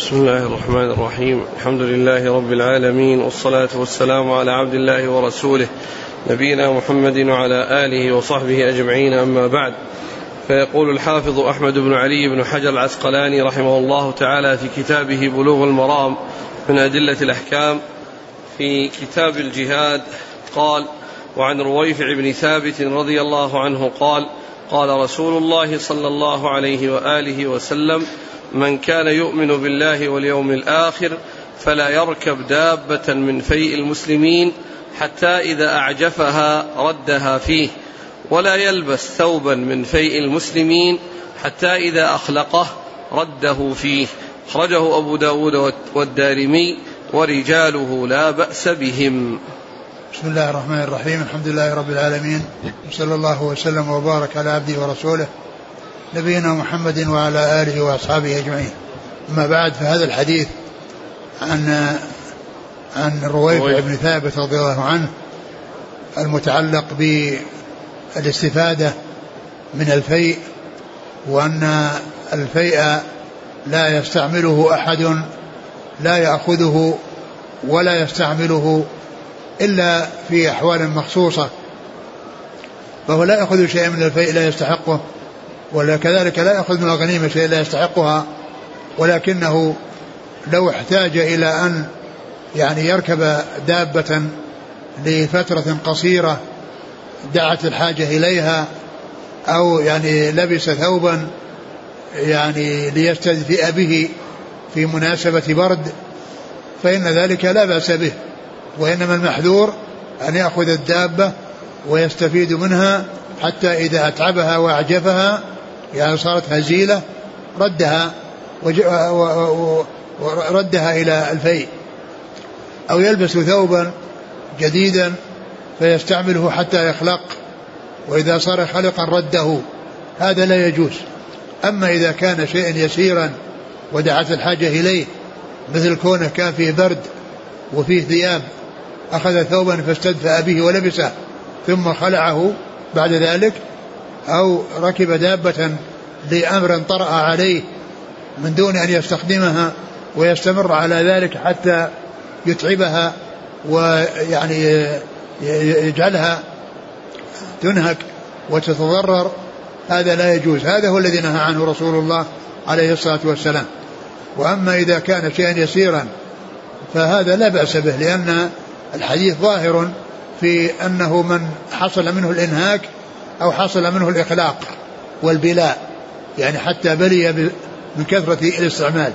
بسم الله الرحمن الرحيم. الحمد لله رب العالمين، والصلاة والسلام على عبد الله ورسوله نبينا محمد وعلى آله وصحبه أجمعين، أما بعد. فيقول الحافظ أحمد بن علي بن حجر العسقلاني رحمه الله تعالى في كتابه بلوغ المرام من أدلة الأحكام في كتاب الجهاد قال: وعن رويفع بن ثابت رضي الله عنه قال: قال رسول الله صلى الله عليه وآله وسلم: من كان يؤمن بالله واليوم الآخر فلا يركب دابة من فيء المسلمين حتى إذا أعجفها ردها فيه، ولا يلبس ثوبا من فيء المسلمين حتى إذا أخلقه رده فيه. أخرجه أبو داود والدارمي ورجاله لا بأس بهم. بسم الله الرحمن الرحيم. الحمد لله رب العالمين، وصلى الله وسلم وبارك على عبده ورسوله نبينا محمد وعلى آله وأصحابه أجمعين. أما بعد، فهذا الحديث عن رويفع بن ثابت رضي الله عنه المتعلق بالاستفادة من الفيء، وأن الفيء لا يستعمله أحد، لا يأخذه ولا يستعمله إلا في أحوال مخصوصة، فهو لا يأخذ شيئا من الفيء لا يستحقه، ولا كذلك لا يأخذ من الغنيمة شيئا لا يستحقها، ولكنه لو احتاج إلى أن يركب دابة لفترة قصيرة دعت الحاجة إليها، أو لبس ثوبا ليستدفئ به في مناسبة برد، فإن ذلك لا بأس به. وإنما المحذور أن يأخذ الدابة ويستفيد منها حتى إذا أتعبها وأعجفها صارت هزيلة ردها إلى الفيء، أو يلبس ثوبا جديدا فيستعمله حتى يخلق، وإذا صار خلقا رده، هذا لا يجوز. أما إذا كان شيئا يسيرا ودعت الحاجة إليه، مثل كونه كان فيه برد وفيه ثياب، أخذ ثوبا فاستدفأ به ولبسه ثم خلعه بعد ذلك، أو ركب دابة لأمر طرأ عليه من دون أن يستخدمها ويستمر على ذلك حتى يتعبها يجعلها تنهك وتتضرر، هذا لا يجوز. هذا هو الذي نهى عنه رسول الله عليه الصلاة والسلام. وأما إذا كان شيئا يسيرا فهذا لا بأس به، لأن الحديث ظاهر في أنه من حصل منه الإنهاك أو حصل منه الإخلاق والبلاء، حتى بلي من كثرة الاستعمال.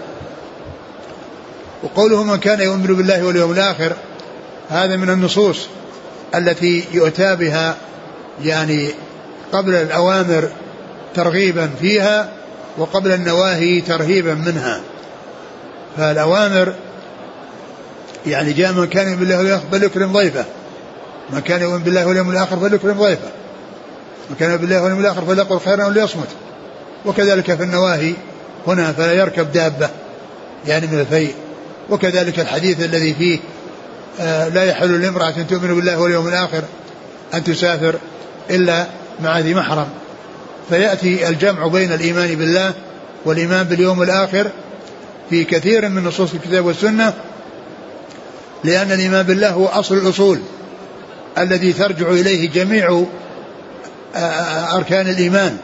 وقوله من كان يؤمن بالله واليوم الآخر، هذا من النصوص التي يؤتى بها قبل الأوامر ترغيبا فيها، وقبل النواهي ترهيبا منها. فالأوامر جاء من كان يؤمن بالله واليوم الآخر فليكرم ضيفه، من كان يؤمن بالله واليوم الآخر فليكرم ضيفه، من كان يؤمن بالله واليوم الآخر فليقل خيرا وليصمت. وكذلك في النواهي هنا فلا يركب دابة من الفيء. وكذلك الحديث الذي فيه لا يحل لامرأة تؤمن بالله واليوم الآخر أن تسافر إلا مع ذي محرم. فيأتي الجمع بين الإيمان بالله والإيمان باليوم الآخر في كثير من نصوص الكتاب والسنة، لأن الإيمان بالله هو أصل الأصول الذي ترجع إليه جميع أركان الإيمان.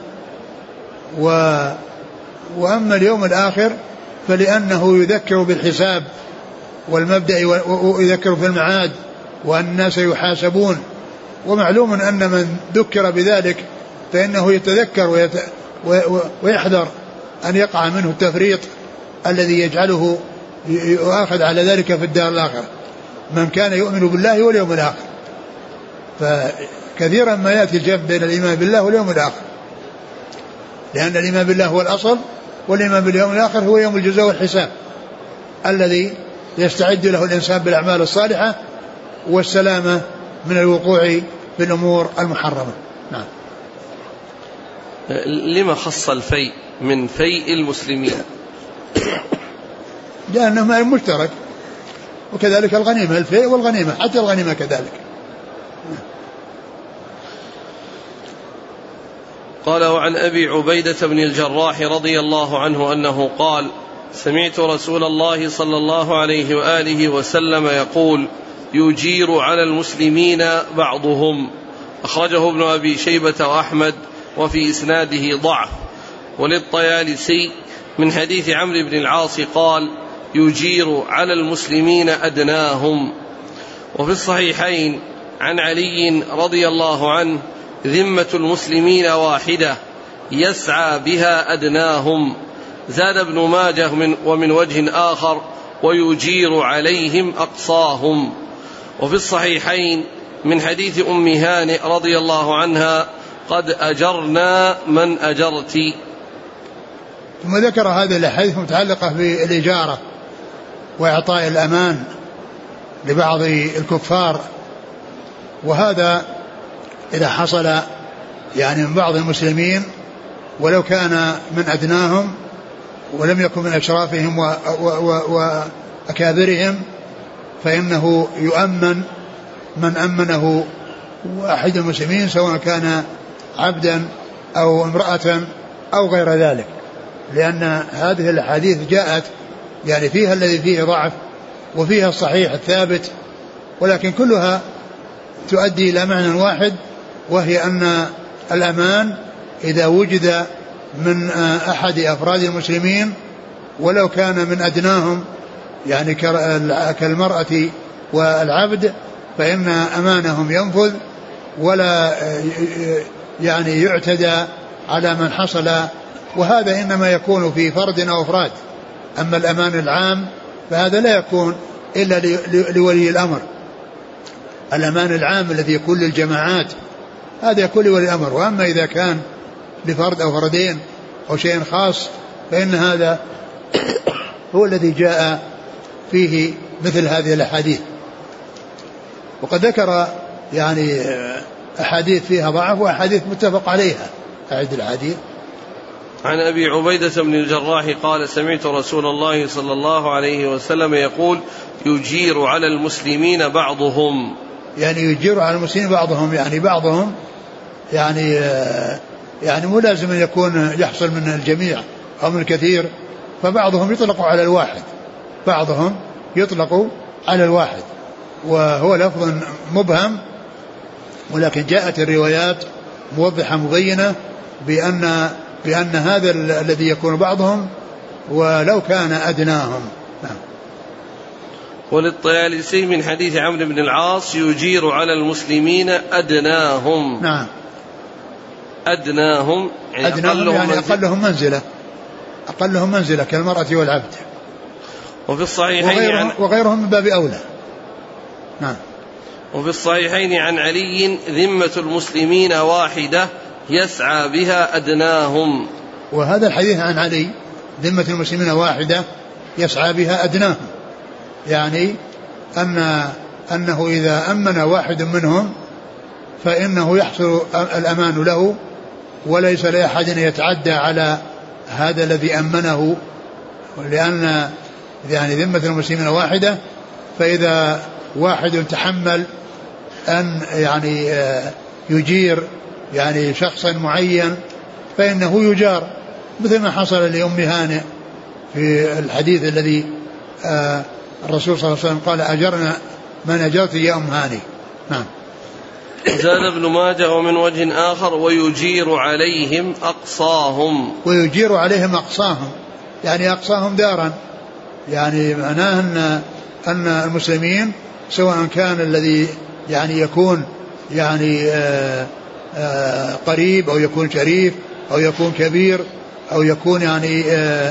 وأما اليوم الآخر فلأنه يذكر بالحساب والمبدأ، ويذكر في المعاد وأن الناس يحاسبون. ومعلوم أن من ذكر بذلك فإنه يتذكر ويحذر أن يقع منه التفريط الذي يجعله يؤاخذ على ذلك في الدار الآخرة. من كان يؤمن بالله واليوم الآخر، فكثيرا ما يأتي الجمع بين الإيمان بالله واليوم الآخر، لأن الإيمان بالله هو الأصل، والإيمان باليوم الآخر هو يوم الجزاء والحساب الذي يستعد له الإنسان بالأعمال الصالحة والسلامة من الوقوع في الأمور المحرمة. نعم. لما خص الفيء من فيء المسلمين؟ لأنه مال مشترك، وكذلك الغنيمة، الفيء والغنيمة، حتى الغنيمة كذلك. قال: وعن أبي عبيدة بن الجراح رضي الله عنه أنه قال: سمعت رسول الله صلى الله عليه وآله وسلم يقول: يجير على المسلمين بعضهم. أخرجه ابن أبي شيبة وأحمد وفي إسناده ضعف. وللطيالسي من حديث عمرو بن العاص قال: يجير على المسلمين أدناهم. وفي الصحيحين عن علي رضي الله عنه: ذمة المسلمين واحدة يسعى بها أدناهم. زاد ابن ماجه ومن وجه آخر: ويجير عليهم أقصاهم. وفي الصحيحين من حديث أم هانئ رضي الله عنها: قد أجرنا من أجرت. ثم ذكر هذه الأحاديث متعلقة بالإجارة وإعطاء الأمان لبعض الكفار، وهذا إذا حصل يعني من بعض المسلمين ولو كان من أدناهم ولم يكن من أشرافهم وأكابرهم، فإنه يؤمن من أمنه واحد المسلمين، سواء كان عبدا أو امرأة أو غير ذلك، لأن هذه الأحاديث جاءت يعني فيها الذي فيه ضعف وفيها الصحيح الثابت، ولكن كلها تؤدي إلى معنى واحد، وهي أن الأمان إذا وجد من أحد أفراد المسلمين ولو كان من أدناهم يعني كالمرأة والعبد، فإن أمانهم ينفذ ولا يعني يعتدى على من حصل، وهذا إنما يكون في فرد أو أفراد. أما الأمان العام فهذا لا يكون إلا لولي الأمر. الأمان العام الذي يكون للجماعات هذا يكون لولي الأمر، وأما إذا كان لفرد أو فردين أو شيء خاص فإن هذا هو الذي جاء فيه مثل هذه الأحاديث. وقد ذكر يعني أحاديث فيها ضعف وأحاديث متفق عليها. أعد الحديث. عن أبي عبيدة بن الجراح قال: سمعت رسول الله صلى الله عليه وسلم يقول: يجير على المسلمين بعضهم. يعني يجير على المسلمين بعضهم، يعني بعضهم يعني مو لازم أن يكون يحصل من الجميع أو من الكثير، فبعضهم يطلق على الواحد، بعضهم يطلق على الواحد، وهو لفظ مبهم، ولكن جاءت الروايات موضحة مبينة بأن هذا الذي يكون بعضهم ولو كان أدناهم. نعم. وللطيالسي من حديث عمرو بن العاص: يجير على المسلمين أدناهم. نعم. أدناهم يعني أقلهم منزلة كالمرأة والعبد. وفي الصحيحين وغيرهم من باب أولى. نعم. وفي الصحيحين عن علي: ذمة المسلمين واحدة يسعى بها أدناهم. وهذا الحديث عن علي: ذمة المسلمين واحدة يسعى بها أدناهم، يعني أنه إذا أمن واحد منهم فإنه يحصل الأمان له، وليس لأحد يتعدى على هذا الذي أمنه، لأن يعني ذمة المسلمين واحدة، فإذا واحد تحمل أن يعني يجير يعني شخصا معين فإنه يجار، مثل ما حصل لأم هانئ في الحديث الذي الرسول صلى الله عليه وسلم قال: أجرنا من أجرت يا أم هانئ. نعم. زاد ابن ماجه ومن وجه آخر: ويجير عليهم أقصاهم. ويجير عليهم أقصاهم يعني أقصاهم دارا، يعني معناه أن المسلمين سواء كان الذي يعني يكون يعني قريب أو يكون شريف أو يكون كبير أو يكون يعني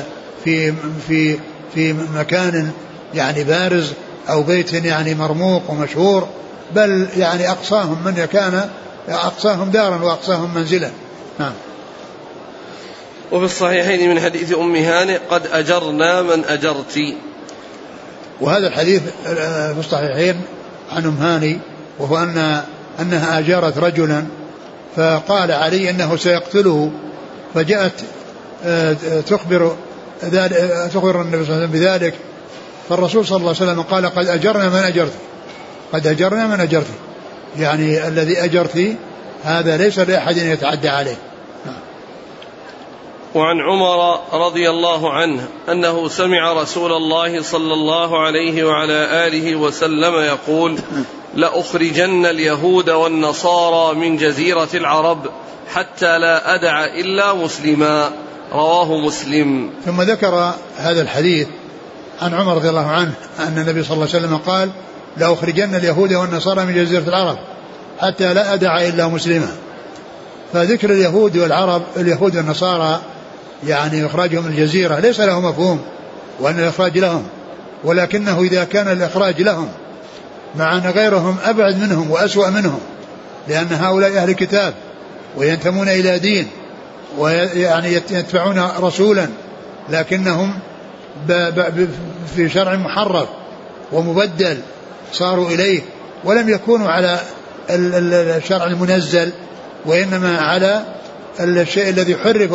في مكان يعني بارز أو بيت يعني مرموق ومشهور، بل يعني أقصاهم من كان أقصاهم دارا وأقصاهم منزلا. نعم. وفي الصحيحين من حديث أم هانئ: قد أجرنا من أجرت. وهذا الحديث في الصحيحين عن أم هانئ، وهو أنها أجارت رجلا فقال علي أنه سيقتله، فجاءت تخبر النبي صلى الله عليه وسلم بذلك، فالرسول صلى الله عليه وسلم قال: قد أجرنا من أجرت، قد أجرنا من أجرت، يعني الذي أجرت هذا ليس لأحد يتعدى عليه. وعن عمر رضي الله عنه أنه سمع رسول الله صلى الله عليه وعلى آله وسلم يقول: لأخرجن اليهود والنصارى من جزيرة العرب حتى لا أدع إلا مسلما. رواه مسلم. ثم ذكر هذا الحديث عن عمر رضي الله عنه أن النبي صلى الله عليه وسلم قال: لأخرجن اليهود والنصارى من جزيرة العرب حتى لا أدع إلا مسلما. فذكر اليهود والعرب، اليهود والنصارى يعني إخراجهم من الجزيرة ليس له مفهوم وأن الإخراج لهم، ولكنه إذا كان الإخراج لهم مع أن غيرهم أبعد منهم وأسوأ منهم، لأن هؤلاء أهل كتاب وينتمون إلى دين ويعني يتبعون رسولا، لكنهم في شرع محرف ومبدل صاروا إليه، ولم يكونوا على الشرع المنزل، وإنما على الشيء الذي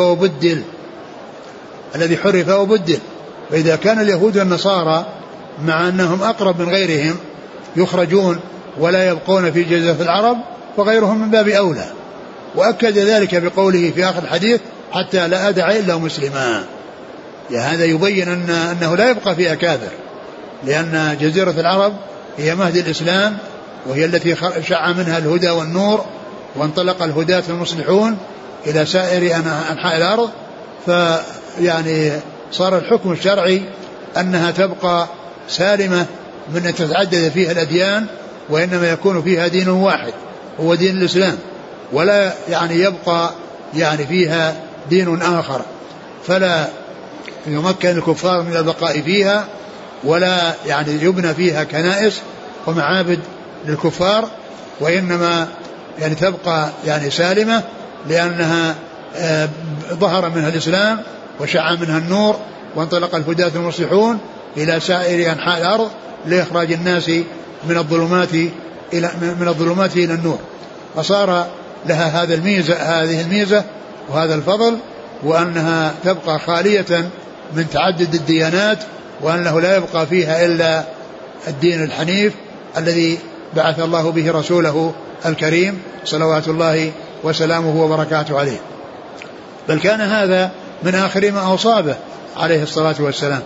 حرف وبدل. فإذا كان اليهود والنصارى مع أنهم أقرب من غيرهم يخرجون ولا يبقون في جزيرة العرب، فغيرهم من باب أولى. وأكد ذلك بقوله في آخر الحديث: حتى لا أدع إلا مسلما. هذا يبين أنه لا يبقى فيها كافر، لأن جزيرة العرب هي مهد الإسلام، وهي التي شع منها الهدى والنور، وانطلق الهداة المصلحون إلى سائر أنحاء الأرض. فيعني صار الحكم الشرعي أنها تبقى سالمة من أن تتعدد فيها الأديان، وإنما يكون فيها دين واحد هو دين الإسلام، ولا يعني يبقى يعني فيها دين آخر، فلا يمكن الكفار من البقاء فيها، ولا يعني يبنى فيها كنائس ومعابد للكفار، وإنما يعني تبقى يعني سالمة، لأنها ظهر منها الإسلام وشع منها النور، وانطلق الهداة المصلحون إلى سائر أنحاء الأرض لإخراج الناس من الظلمات إلى النور. فصار لها هذه الميزة وهذا الفضل، وأنها تبقى خالية من تعدد الديانات، وأنه لا يبقى فيها إلا الدين الحنيف الذي بعث الله به رسوله الكريم صلوات الله وسلامه وبركاته عليه. بل كان هذا من آخر ما أصابه عليه الصلاة والسلام.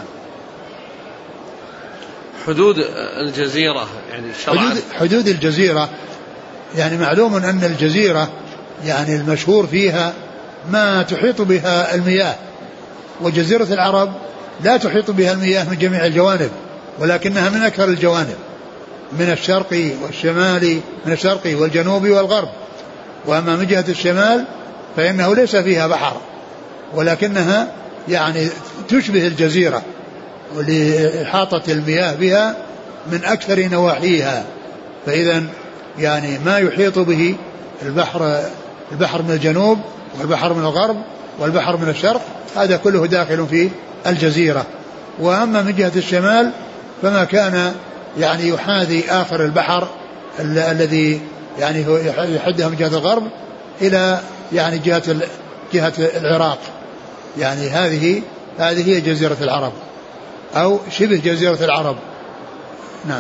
حدود الجزيرة يعني حدود الجزيرة يعني معلوم أن الجزيرة يعني المشهور فيها ما تحيط بها المياه، وجزيرة العرب لا تحيط بها المياه من جميع الجوانب، ولكنها من أكثر الجوانب، من الشرق والشمال، من الشرق والجنوب والغرب. وأما من جهة الشمال فإنه ليس فيها بحر، ولكنها يعني تشبه الجزيرة لإحاطة المياه بها من أكثر نواحيها. فإذا يعني ما يحيط به البحر من الجنوب والبحر من الغرب والبحر من الشرق، هذا كله داخل في الجزيرة. وأما من جهة الشمال فما كان يعني يحاذي آخر البحر الذي يعني يحدها من جهة الغرب إلى يعني جهة العراق، يعني هذه هي جزيرة العرب أو شبه جزيرة العرب. نعم.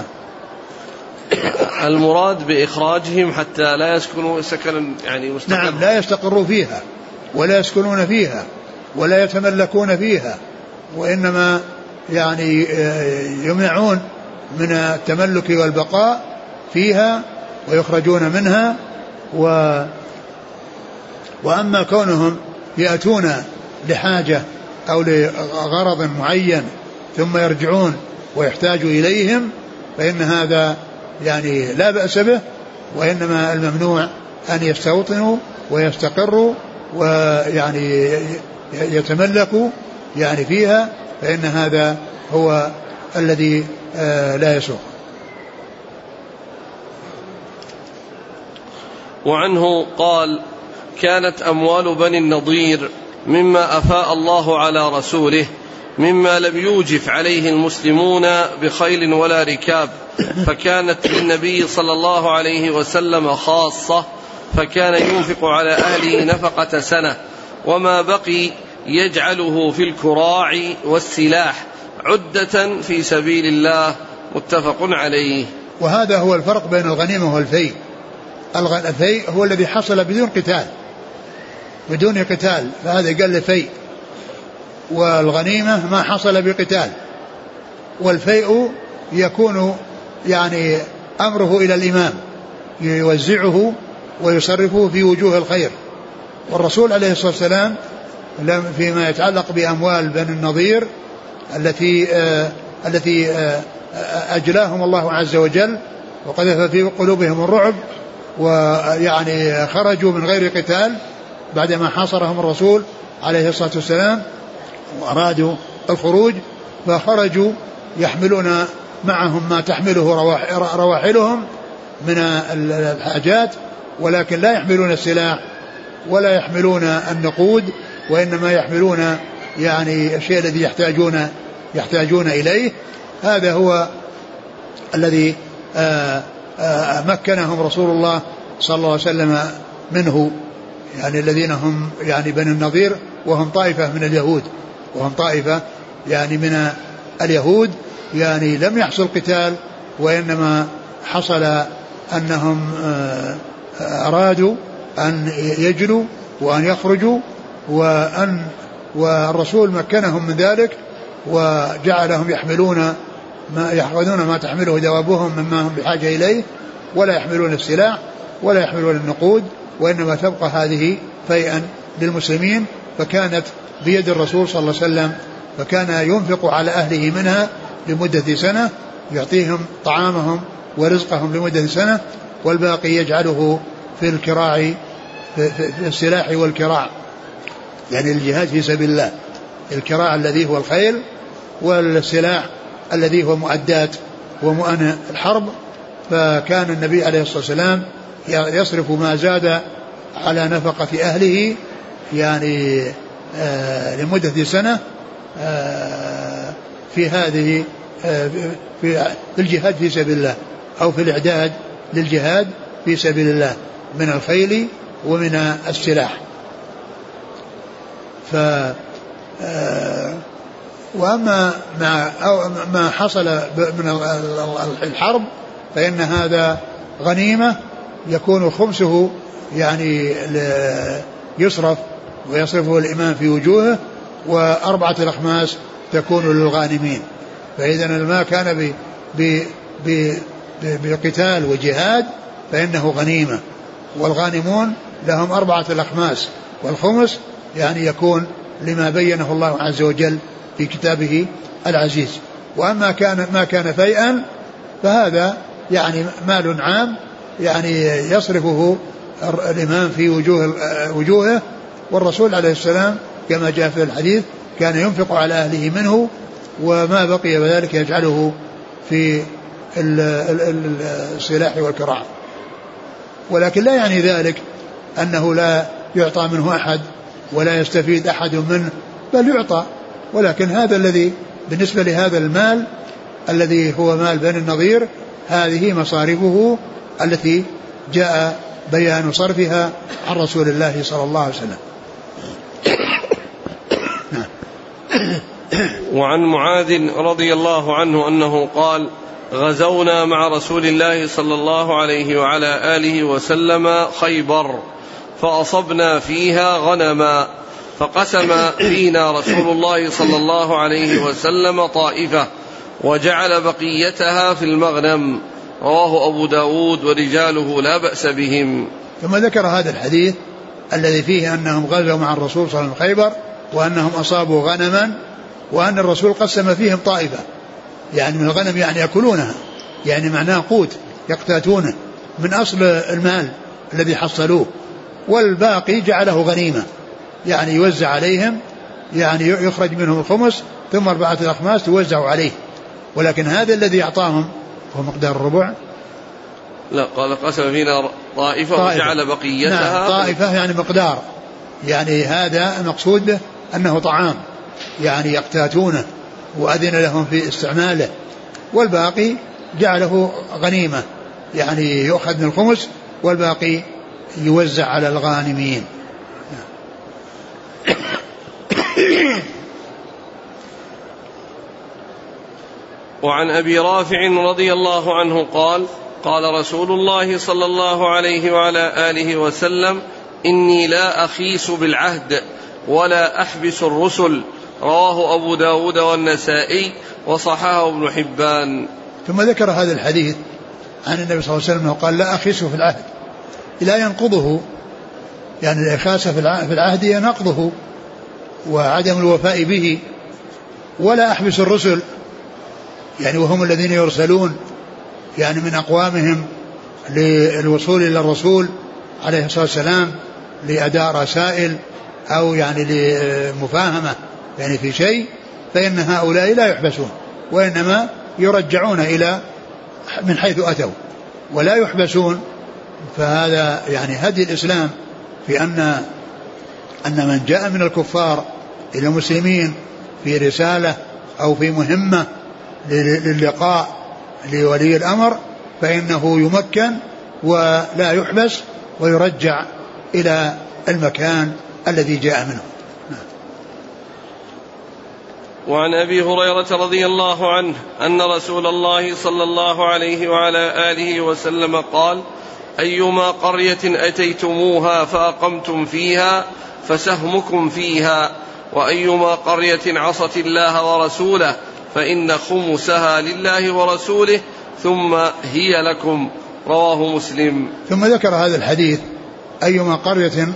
المراد بإخراجهم حتى لا يسكنوا سكنا يعني مستقر. نعم، لا يستقروا فيها ولا يسكنون فيها ولا يتملكون فيها، وإنما يعني يمنعون من التملك والبقاء فيها ويخرجون منها. وأما كونهم يأتون لحاجة أو لغرض معين ثم يرجعون ويحتاجوا إليهم فإن هذا يعني لا بأس به، وإنما الممنوع أن يستوطنوا ويستقروا ويعني يتملكوا يعني فيها، فإن هذا هو الذي لا يسوق. وعنه قال: كانت أموال بني النضير مما أفاء الله على رسوله، مما لم يوجف عليه المسلمون بخيل ولا ركاب، فكانت للنبي صلى الله عليه وسلم خاصة، فكان ينفق على أهله نفقة سنة، وما بقي يجعله في الكراع والسلاح عدة في سبيل الله. متفق عليه. وهذا هو الفرق بين الغنيمة والفيء. الفيء هو الذي حصل بدون قتال، بدون قتال فهذا قال فيء، والغنيمة ما حصل بقتال. والفيء يكون يعني أمره إلى الإمام يوزعه ويصرفه في وجوه الخير. والرسول عليه الصلاة والسلام فيما يتعلق بأموال بني النضير التي أجلاهم الله عز وجل وقذف في قلوبهم الرعب، ويعني خرجوا من غير قتال بعدما حاصرهم الرسول عليه الصلاة والسلام وأرادوا الخروج، فخرجوا يحملون معهم ما تحمله رواحلهم من الحاجات، ولكن لا يحملون السلاح ولا يحملون النقود، وإنما يحملون يعني الشيء الذي يحتاجون إليه. هذا هو الذي مكنهم رسول الله صلى الله عليه وسلم منه، يعني الذين هم يعني بني النضير، وهم طائفة من اليهود، وهم طائفة يعني من اليهود، يعني لم يحصل قتال، وإنما حصل أنهم أرادوا أن يجلوا وأن يخرجوا، والرسول مكنهم من ذلك وجعلهم يحملون ما تحمله دوابهم مما هم بحاجة إليه، ولا يحملون السلاح ولا يحملون النقود، وإنما تبقى هذه فيئا للمسلمين. فكانت بيد الرسول صلى الله عليه وسلم، فكان ينفق على أهله منها لمدة سنة، يعطيهم طعامهم ورزقهم لمدة سنة، والباقي يجعله في الكراع، في السلاح والكراع، يعني الجهاد في سبيل الله، الكراع الذي هو الخيل، والسلاح الذي هو مؤدات ومؤن الحرب. فكان النبي عليه الصلاة والسلام يصرف ما زاد على نفقة أهله يعني لمدة سنة في هذه في الجهاد في سبيل الله، أو في الإعداد للجهاد في سبيل الله من الخيل ومن السلاح. وأما ما حصل من الحرب فإن هذا غنيمة يكون خمسه يعني يصرف ويصرفه الإمام في وجوهه، وأربعة الأخماس تكون للغانمين. فإذا ما كان بقتال وجهاد فإنه غنيمة، والغانمون لهم أربعة الأخماس، والخمس يعني يكون لما بينه الله عز وجل في كتابه العزيز. وأما ما كان فيئا فهذا يعني مال عام، يعني يصرفه الإمام في وجوهه. والرسول عليه السلام كما جاء في الحديث كان ينفق على أهله منه، وما بقي بذلك يجعله في السلاح والكراع. ولكن لا يعني ذلك أنه لا يعطى منه أحد ولا يستفيد أحد منه، بل يعطى، ولكن هذا الذي بالنسبة لهذا المال الذي هو مال بني النضير هذه مصارفه التي جاء بيان صرفها عن رسول الله صلى الله عليه وسلم. وعن معاذ رضي الله عنه أنه قال: غزونا مع رسول الله صلى الله عليه وعلى آله وسلم خيبر، فأصبنا فيها غنما، فقسم فينا رسول الله صلى الله عليه وسلم طائفة وجعل بقيتها في المغنم. رواه أبو داود ورجاله لا بأس بهم. ثم ذكر هذا الحديث الذي فيه أنهم غزوا مع الرسول صلى الله عليه وسلم خيبر، وأنهم أصابوا غنما، وأن الرسول قسم فيهم طائفة يعني من الغنم، يعني يأكلونها، يعني معناه قوت يقتاتونه من أصل المال الذي حصلوه، والباقي جعله غنيمة يعني يوزع عليهم، يعني يخرج منهم الخمس ثم 4 الأخماس توزع عليه. ولكن هذا الذي أعطاهم هو مقدار الربع. لا، قال قسم فينا طائفة وجعل بقيتها. نعم، طائفة يعني مقدار، يعني هذا المقصود به أنه طعام يعني يقتاتونه وأذن لهم في استعماله، والباقي جعله غنيمة يعني يؤخذ من الخمس والباقي يوزع على الغانمين. وعن أبي رافع رضي الله عنه قال: قال رسول الله صلى الله عليه وعلى آله وسلم: إني لا أخيس بالعهد ولا أحبس الرسل، رواه أبو داود والنسائي وصححه ابن حبان. ثم ذكر هذا الحديث عن النبي صلى الله عليه وسلم قال لا أخيس في العهد، لا ينقضه، يعني الإخاسة في العهد ينقضه وعدم الوفاء به، ولا أحبس الرسل، يعني وهم الذين يرسلون يعني من أقوامهم للوصول إلى الرسول عليه الصلاة والسلام لأداء رسائل أو يعني لمفاهمة يعني في شيء، فإن هؤلاء لا يحبسون وإنما يرجعون إلى من حيث أتوا ولا يحبسون. فهذا يعني هدي الإسلام في أن من جاء من الكفار إلى المسلمين في رسالة أو في مهمة للقاء لولي الأمر فإنه يمكن ولا يحبس ويرجع إلى المكان الذي جاء منه. وعن أبي هريرة رضي الله عنه أن رسول الله صلى الله عليه وعلى آله وسلم قال: أيما قرية أتيتموها فأقمتم فيها فسهمكم فيها، وأيما قرية عصت الله ورسوله فإن خمسها لله ورسوله ثم هي لكم، رواه مسلم. ثم ذكر هذا الحديث أيما قرية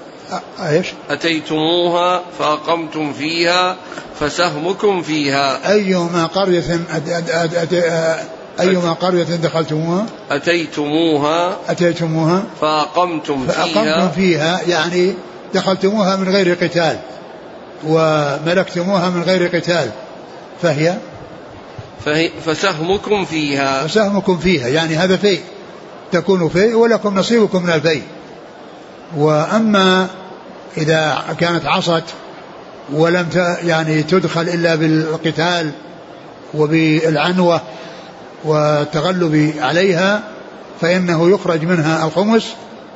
أتيتموها فأقمتم فيها فسهمكم فيها. أيما قرية دخلتموها أتيتموها فأقمتم فيها يعني دخلتموها من غير قتال وملكتموها من غير قتال، فهي فسهمكم فيها يعني هذا فيء، تكون فيء ولكم نصيبكم من الفيء. وأما إذا كانت عصت ولم يعني تدخل إلا بالقتال وبالعنوة والتغلب عليها فإنه يخرج منها الخمس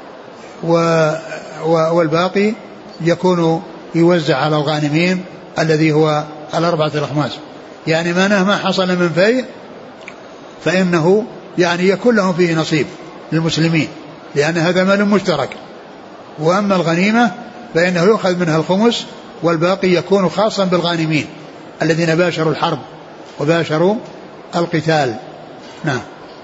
والباقي يكون يوزع على الغانمين الذي هو 4 الأخماس. يعني ما حصل من فيء فإنه يعني يكون لهم فيه نصيب للمسلمين لأن هذا مال مشترك. وأما الغنيمة فإنه يؤخذ منها الخمس والباقي يكون خاصا بالغانمين الذين باشروا الحرب وباشروا القتال. نعم.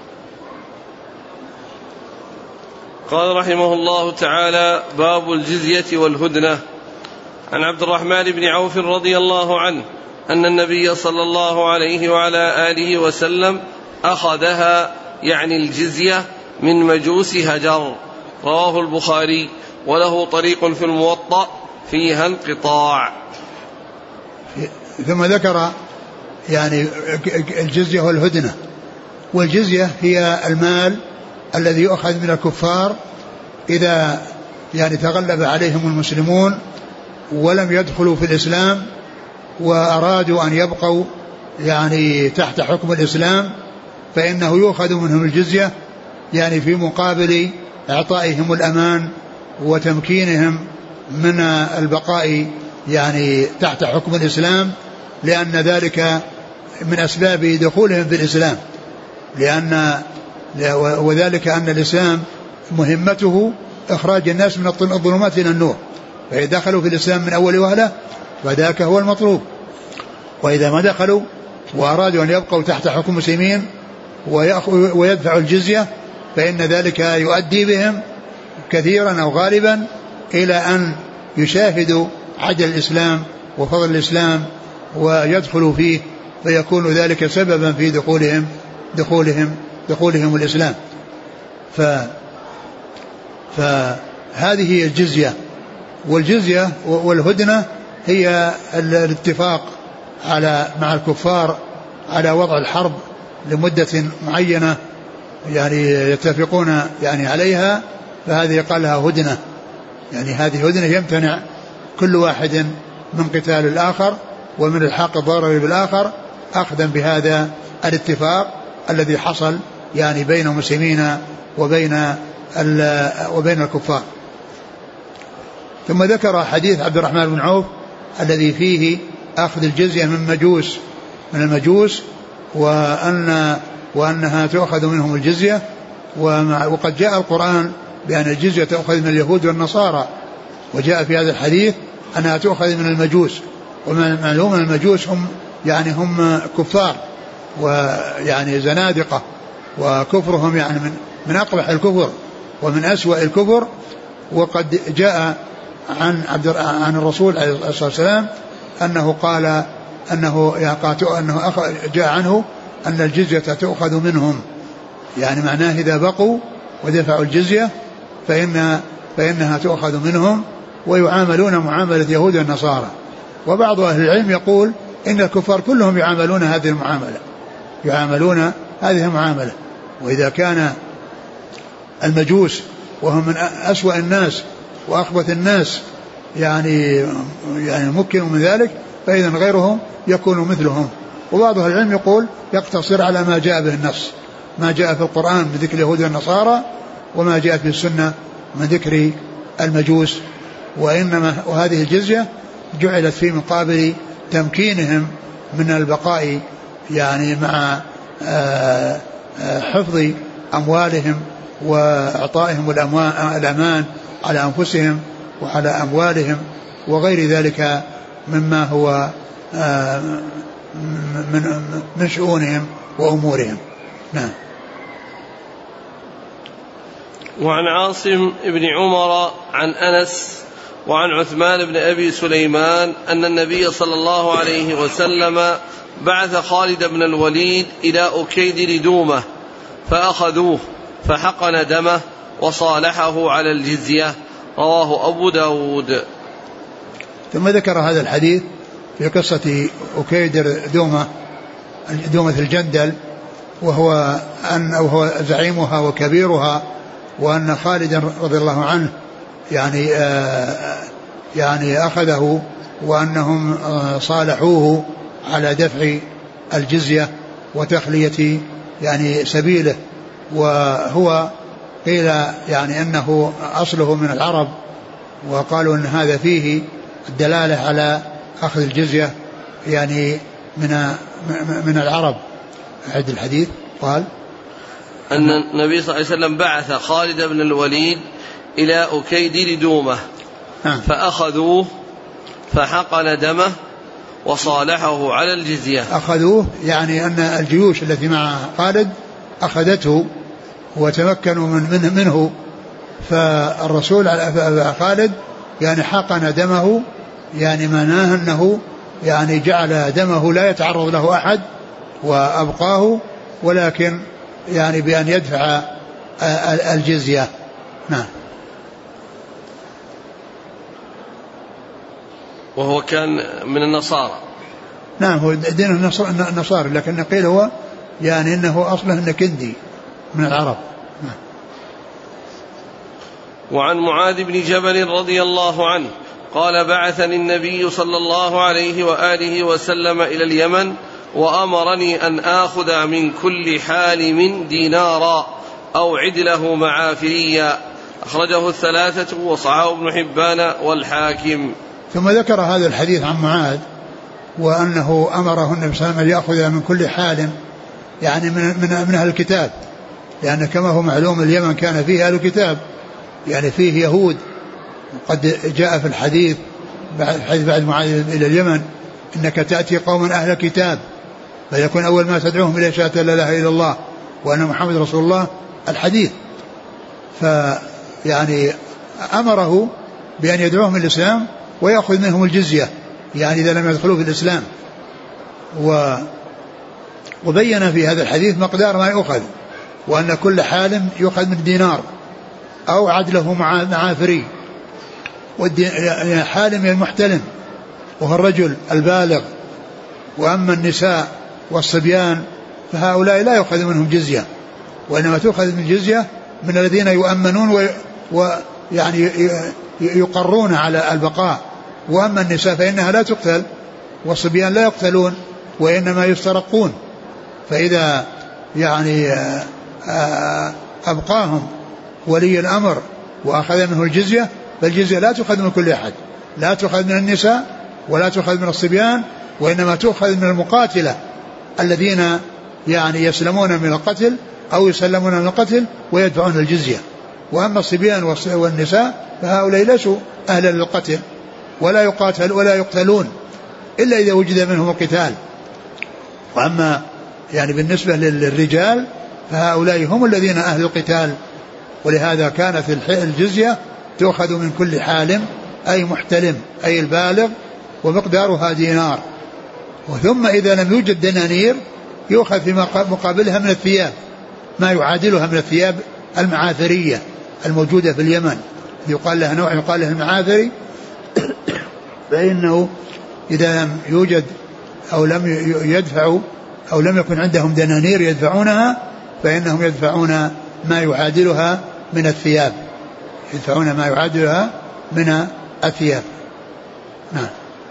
قال رحمه الله تعالى: باب الجزية والهدنة. عن عبد الرحمن بن عوف رضي الله عنه أن النبي صلى الله عليه وعلى آله وسلم أخذها يعني الجزية من مجوس هجر، رواه البخاري وله طريق في الموطأ فيها انقطاع. ثم ذكر يعني الجزية والهدنة. والجزية هي المال الذي يؤخذ من الكفار إذا يعني تغلب عليهم المسلمون ولم يدخلوا في الإسلام وأرادوا أن يبقوا يعني تحت حكم الإسلام فإنه يؤخذ منهم الجزية يعني في مقابل إعطائهم الأمان وتمكينهم من البقاء يعني تحت حكم الإسلام، لأن ذلك من أسباب دخولهم في الإسلام، وذلك أن الإسلام مهمته إخراج الناس من الظلمات إلى النور، فإذا دخلوا في الإسلام من أول وهلة فذاك هو المطلوب. وإذا ما دخلوا وأرادوا أن يبقوا تحت حكم المسلمين ويدفعوا الجزية فإن ذلك يؤدي بهم كثيرا أو غالبا إلى أن يشاهدوا عدل الإسلام وفضل الإسلام ويدخلوا فيه، فيكون ذلك سببا في دخولهم الإسلام. فهذه هي الجزية. والجزية والهدنة هي الاتفاق مع الكفار على وضع الحرب لمدة معينة يعني يتفقون يعني عليها، فهذه يقال لها هدنة. يعني هذه هدنة يمتنع كل واحد من قتال الآخر ومن الحاق الضرر بالآخر أخذا بهذا الاتفاق الذي حصل يعني بين المسلمين وبين الكفار. ثم ذكر حديث عبد الرحمن بن عوف الذي فيه أخذ الجزية من المجوس وأنها تؤخذ منهم الجزية. وقد جاء القرآن بأن الجزية تأخذ من اليهود والنصارى، وجاء في هذا الحديث أنها تأخذ من المجوس، ومعلوم المجوس هم كفار ويعني زنادقة، وكفرهم يعني من أقبح الكفر ومن أسوأ الكفر. وقد جاء عن الرسول عليه الصلاة والسلام أنه قال أنه جاء عنه أن الجزية تأخذ منهم، يعني معناه إذا بقوا ودفعوا الجزية فإنها تؤخذ منهم ويعاملون معاملة يهود والنصارى. وبعض أهل العلم يقول إن الكفار كلهم يعاملون هذه المعاملة. وإذا كان المجوس وهم من أسوأ الناس وأخبث الناس يعني ممكن من ذلك، فإذا غيرهم يكون مثلهم. وبعض أهل العلم يقول يقتصر على ما جاء به النص، ما جاء في القرآن من ذكر اليهود والنصارى، وما جاء في السنة من ذكر المجوس. وهذه الجزية جعلت في مقابل تمكينهم من البقاء يعني مع حفظ أموالهم وإعطائهم الأمان على أنفسهم وعلى أموالهم وغير ذلك مما هو من شؤونهم وأمورهم. نعم. وعن عاصم بن عمر عن أنس وعن عثمان بن أبي سليمان أن النبي صلى الله عليه وسلم بعث خالد بن الوليد إلى أكيد لدومة فأخذوه فحقن دمه وصالحه على الجزية. رواه أبو داود. ثم ذكر هذا الحديث في قصة أكيدر دومة الجندل، وهو زعيمها وكبيرها، وأن خالد رضي الله عنه يعني أخذه، وأنهم صالحوه على دفع الجزية وتخلية يعني سبيله. وهو قيل يعني أنه أصله من العرب، وقالوا أن هذا فيه الدلالة على أخذ الجزية يعني من العرب. أعد الحديث. قال أن النبي صلى الله عليه وسلم بعث خالد بن الوليد إلى أكيد لدومة فأخذوه فحقن دمه وصالحه على الجزية. أخذوه يعني أن الجيوش التي مع خالد أخذته وتمكنوا منه، فالرسول على خالد يعني حقن دمه، يعني معناه أنه يعني جعل دمه لا يتعرض له أحد وأبقاه، ولكن يعني بأن يدفع الجزية. نعم. وهو كان من النصارى. نعم، هو دين النصارى، لكن قيل هو يعني إنه أصله إنه كندي من العرب. نعم. وعن معاذ بن جبل رضي الله عنه قال بعثني النبي صلى الله عليه وآله وسلم إلى اليمن وأمرني أن آخذ من كل حالم دينارا أو عدله معافريا. أخرجه الثلاثة وصححه ابن حبان والحاكم. ثم ذكر هذا الحديث عن معاذ، وأنه أمره النبي صلى الله عليه وسلم يأخذ من كل حالم يعني من أهل الكتاب، لأن كما هو معلوم اليمن كان فيه أهل الكتاب، يعني فيه يهود. وقد جاء في الحديث بعد معاذ إلى اليمن إنك تأتي قوما أهل كتاب فيكون أول ما تدعوهم إلى شهادة لا إله إلا الله وأن محمد رسول الله الحديث. فيعني أمره بأن يدعوهم الإسلام ويأخذ منهم الجزية، يعني إذا لم يدخلوا في الإسلام. وبين في هذا الحديث مقدار ما يؤخذ، وأن كل حالم يؤخذ من دينار أو عدله معافري. حالم المحتلم وهو الرجل البالغ، وأما النساء والصبيان فهؤلاء لا يؤخذ منهم جزية، وإنما تؤخذ من الجزية من الذين يؤمنون ويعني يقرون على البقاء. وأما النساء فإنها لا تقتل، والصبيان لا يقتلون وإنما يسترقون. فإذا يعني أبقاهم ولي الأمر وأخذ منه الجزية، فالجزية لا تؤخذ من كل أحد، لا تؤخذ من النساء ولا تؤخذ من الصبيان، وإنما تؤخذ من المقاتلة الذين يعني يسلمون من القتل أو يسلمون من القتل ويدفعون الجزية. وأما الصبيان والنساء فهؤلاء ليسوا أهلا للقتل ولا يقتلون إلا إذا وجد منهم القتال. وأما يعني بالنسبة للرجال فهؤلاء هم الذين أهل القتال. ولهذا كانت الجزية تؤخذ من كل حالم أي محتلم أي البالغ ومقدارها دينار. وثم إذا لم يوجد دنانير يؤخذ في مقابلها من الثياب ما يعادلها من الثياب المعاثرية الموجودة في اليمن، يقال لها نوع يقال لها المعاثري. فإنه إذا لم يوجد أو لم يدفعوا أو لم يكن عندهم دنانير يدفعونها فإنهم يدفعون ما يعادلها من الثياب، يدفعون ما يعادلها من الثياب. نعم.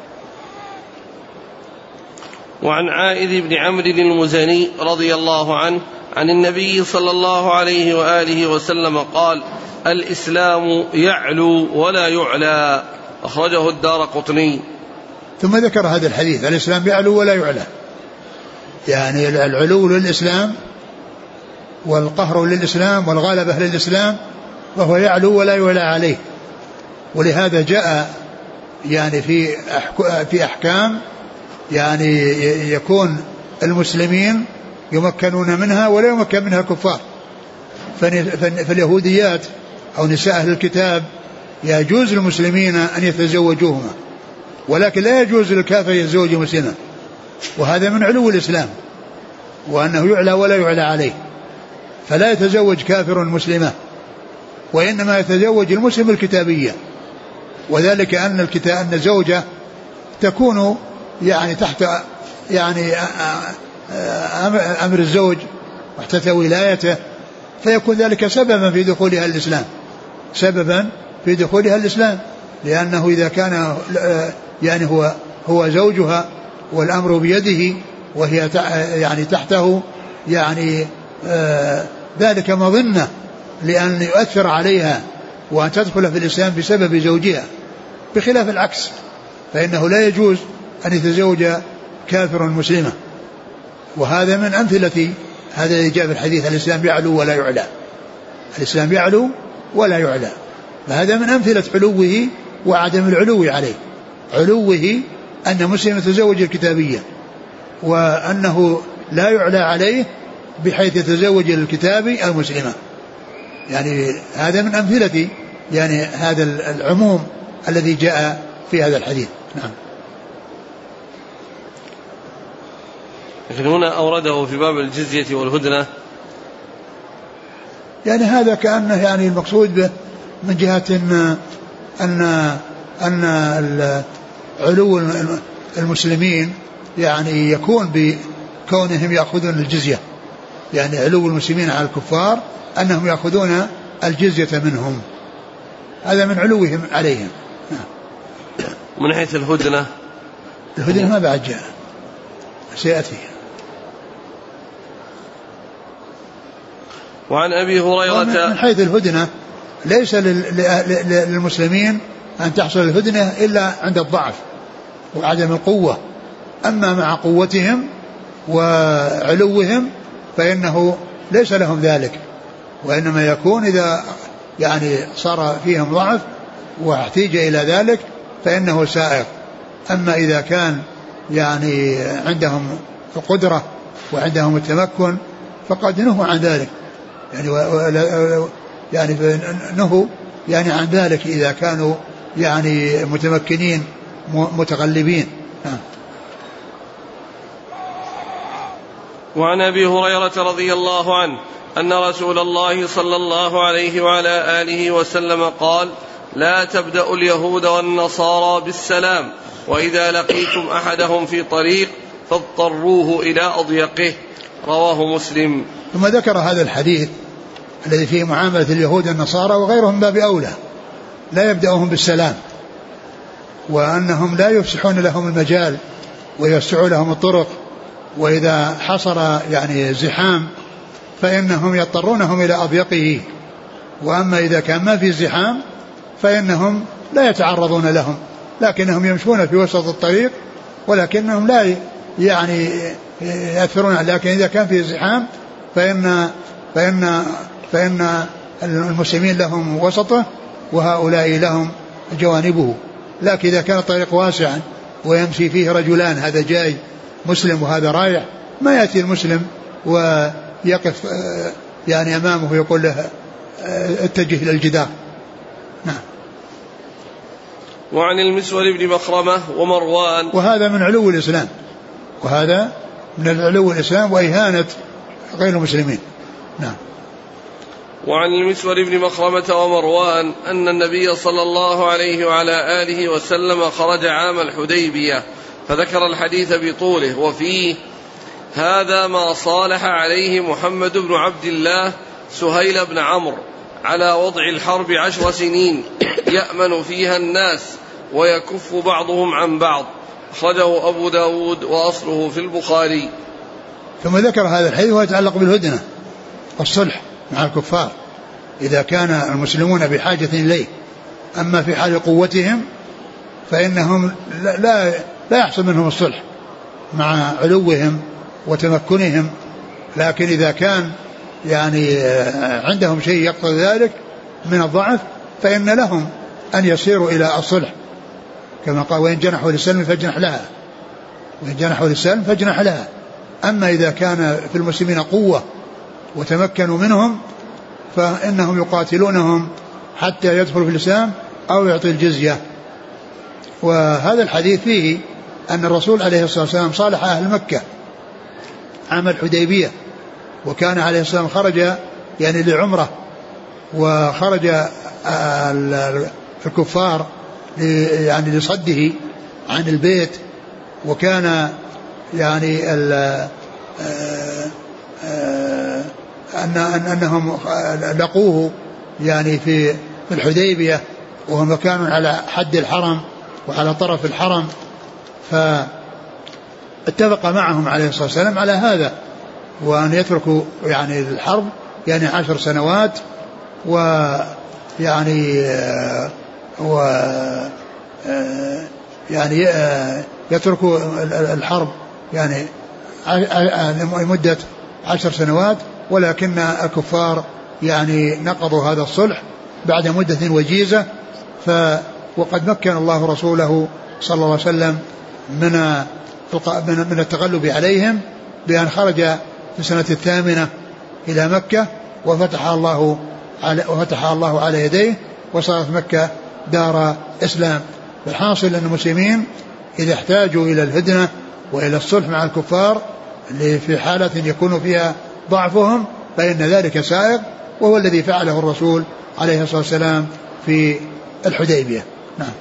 وعن عائذ بن عمرو المزني رضي الله عنه عن النبي صلى الله عليه وآله وسلم قال: الإسلام يعلو ولا يعلى، أخرجه الدارقطني. ثم ذكر هذا الحديث: الإسلام يعلو ولا يعلى، يعني العلو للإسلام والقهر للإسلام والغلبة للإسلام، وهو يعلو ولا يعلى عليه. ولهذا جاء يعني في أحكام يعني يكون المسلمين يمكنون منها ولا يمكن منها الكفار. فاليهوديات أو نساء أهل الكتاب يجوز للمسلمين أن يتزوجوهما، ولكن لا يجوز للكافر يتزوج مسلما، وهذا من علو الإسلام، وأنه يعلى ولا يعلى عليه. فلا يتزوج كافر مسلمة، وإنما يتزوج المسلم الكتابية، وذلك أن الزوجة تكون يعني تحت يعني أمر الزوج وتحت ولايته، فيكون ذلك سببا في دخولها الإسلام، سببا في دخولها الإسلام، لأنه إذا كان يعني هو زوجها والأمر بيده وهي يعني تحته، يعني ذلك مظنة لأن يؤثر عليها وأن تدخل في الإسلام بسبب زوجها، بخلاف العكس فإنه لا يجوز أن يتزوج كافر مسلمة. وهذا من أمثلة هذا اللي جاء في الحديث: الإسلام يعلو ولا يعلى، الإسلام يعلو ولا يعلى. فهذا من أمثلة علوه وعدم العلو عليه. علوه أن مسلم يتزوج الكتابية، وأنه لا يعلى عليه بحيث يتزوج الكتابي المسلمة. يعني هذا من أمثلة يعني هذا العموم الذي جاء في هذا الحديث. نعم. لكن هنا أورده في باب الجزية والهدنة، يعني هذا كأنه يعني المقصود به من جهة أن علو المسلمين يعني يكون بكونهم يأخذون الجزية، يعني علو المسلمين على الكفار أنهم يأخذون الجزية منهم، هذا من علوهم عليهم. من حيث الهدنة ما بعد جاء، سيأتي. وعن أبي هريرة من حيث الهدنة ليس للمسلمين أن تحصل الهدنة إلا عند الضعف وعدم القوة، أما مع قوتهم وعلوهم فإنه ليس لهم ذلك، وإنما يكون إذا يعني صار فيهم ضعف واحتيج إلى ذلك فإنه سائغ. أما إذا كان يعني عندهم القدرة وعندهم التمكن فقد نهوا عن ذلك، يعني نهوا يعني عن ذلك إذا كانوا يعني متمكنين متغلبين. وعن أبي هريرة رضي الله عنه أن رسول الله صلى الله عليه وعلى آله وسلم قال: لا تبدأوا اليهود والنصارى بالسلام، وإذا لقيتم أحدهم في طريق فاضطروه إلى أضيقه، رواه مسلم. ثم ذكر هذا الحديث الذي فيه معاملة اليهود والنصارى وغيرهم باب أولى، لا يبدأهم بالسلام، وأنهم لا يفسحون لهم المجال ويوسعوا لهم الطرق، وإذا حصل يعني زحام فإنهم يضطرونهم إلى أضيقه، وأما إذا كان ما في زحام فإنهم لا يتعرضون لهم، لكنهم يمشون في وسط الطريق ولكنهم لا يعني يأثرون. لكن إذا كان في زحام فإن المسلمين لهم وسطه وهؤلاء لهم جوانبه. لكن إذا كان الطريق واسعا ويمشي فيه رجلان، هذا جاي مسلم وهذا رايح، ما يأتي المسلم ويقف يعني أمامه ويقول له اتجه إلى الجدار. نعم. وعن المسور بن مخرمة ومروان، وهذا من علو الإسلام، وهذا من علو الإسلام وإهانة غير المسلمين. نعم. وعن المسور بن مخرمة ومروان أن النبي صلى الله عليه وعلى آله وسلم خرج عام الحديبية فذكر الحديث بطوله وفيه: هذا ما صالح عليه محمد بن عبد الله سهيل بن عمرو على وضع الحرب 10 سنين يأمن فيها الناس ويكف بعضهم عن بعض. أخرجه أبو داود وأصله في البخاري. ثم ذكر هذا الحديث ويتعلق بالهدنة والصلح مع الكفار إذا كان المسلمون بحاجة إليه. أما في حال قوتهم فإنهم لا يحصل منهم الصلح مع علوهم وتمكنهم، لكن إذا كان يعني عندهم شيء يقتضي ذلك من الضعف فإن لهم أن يصيروا إلى الصلح، كما قال: وإن جنحوا للسلم فاجنح لها، وإن جنحوا للسلم فاجنح لها. أما إذا كان في المسلمين قوة وتمكنوا منهم فإنهم يقاتلونهم حتى يدخلوا في الإسلام أو يعطي الجزية. وهذا الحديث فيه أن الرسول عليه الصلاة والسلام صالح أهل مكة عام الحديبية، وكان عليه الصلاة والسلام خرج يعني لعمرة، وخرج الكفار يعني لصده عن البيت، وكان يعني أنهم لقوه يعني في الحديبية وهو مكان على حد الحرم وعلى طرف الحرم، فاتفق معهم عليه الصلاة والسلام على هذا، وأن يتركوا يعني الحرب يعني 10 سنوات، ويعني يتركوا الحرب يعني لمدة 10 سنوات، ولكن الكفار يعني نقضوا هذا الصلح بعد مدة وجيزة. وقد مكن الله رسوله صلى الله عليه وسلم من التغلب عليهم بأن خرج في السنة 8 إلى مكة وفتح الله على يديه، وصارت مكة دار إسلام. الحاصل أن المسلمين إذا احتاجوا إلى الهدنة وإلى الصلح مع الكفار في حالة يكون فيها ضعفهم فإن ذلك سائغ، وهو الذي فعله الرسول عليه الصلاة والسلام في الحديبية. نعم.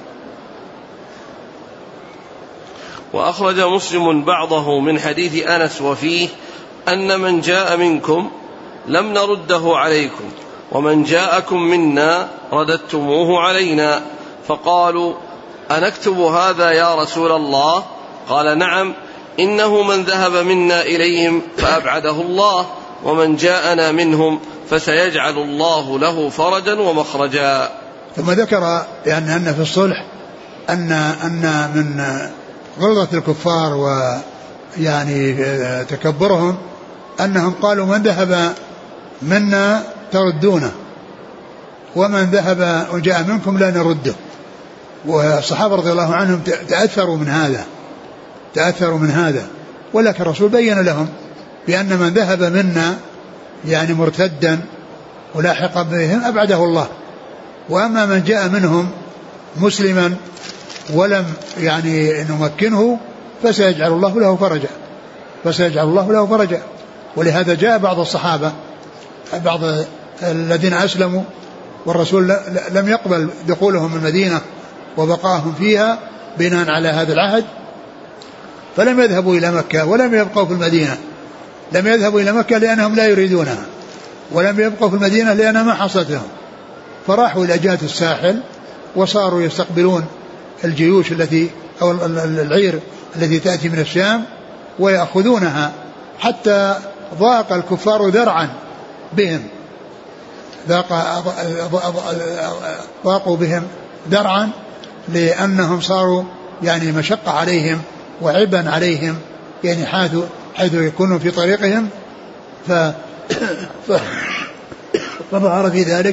وأخرج مسلم بعضه من حديث أنس وفيه: أن من جاء منكم لم نرده عليكم، ومن جاءكم منا رددتموه علينا. فقالوا: أنكتب هذا يا رسول الله؟ قال: نعم، إنه من ذهب منا إليهم فأبعده الله، ومن جاءنا منهم فسيجعل الله له فرجا ومخرجا. ثم ذكر يعني أن في الصلح أن من غلظة الكفار ويعني تكبرهم أنهم قالوا: من ذهب منا تردونه، ومن ذهب وجاء منكم لا نرده. والصحابة رضي الله عنهم تأثروا من هذا، ولكن الرسول بين لهم بأن من ذهب منا يعني مرتدا ولاحقا بهم أبعده الله، وأما من جاء منهم مسلما ولم يعني نمكنه فسيجعل الله له فرجا. ولهذا جاء بعض الصحابة بعض الذين أسلموا والرسول لم يقبل دخولهم المدينة وبقاهم فيها بناء على هذا العهد، فلم يذهبوا إلى مكة ولم يبقوا في المدينة. لم يذهبوا إلى مكة لأنهم لا يريدونها، ولم يبقوا في المدينة لأنها ما حصلتهم، فراحوا إلى جهة الساحل وصاروا يستقبلون الجيوش التي أو العير التي تأتي من الشام ويأخذونها، حتى ضاق الكفار ذرعا بهم، ضاقوا بهم ذرعا لأنهم صاروا يعني مشقة عليهم وعبا عليهم، يعني حيث يكونوا في طريقهم فظهر في ذلك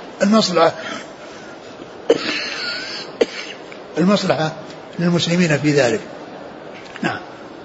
المصلحة للمسلمين في ذلك. نعم.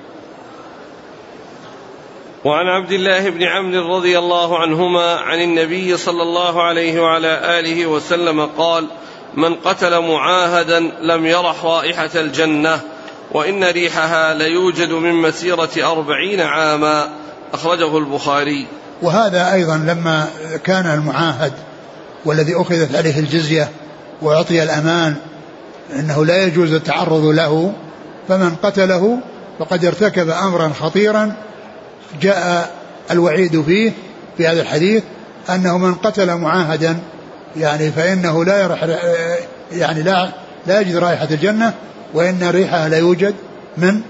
وعن عبد الله بن عمرو رضي الله عنهما عن النبي صلى الله عليه وعلى آله وسلم قال: من قتل معاهدا لم يرح رائحة الجنة وإن ريحها ليوجد من مسيرة 40 عاما. أخرجه البخاري. وهذا أيضا لما كان المعاهد والذي أخذت عليه الجزية وأعطي الأمان إنه لا يجوز التعرض له، فمن قتله فقد ارتكب أمرا خطيرا جاء الوعيد فيه في هذا الحديث أنه من قتل معاهدا يعني فإنه لا يرح يعني لا يجد رائحة الجنة وإن ريحها لا يوجد من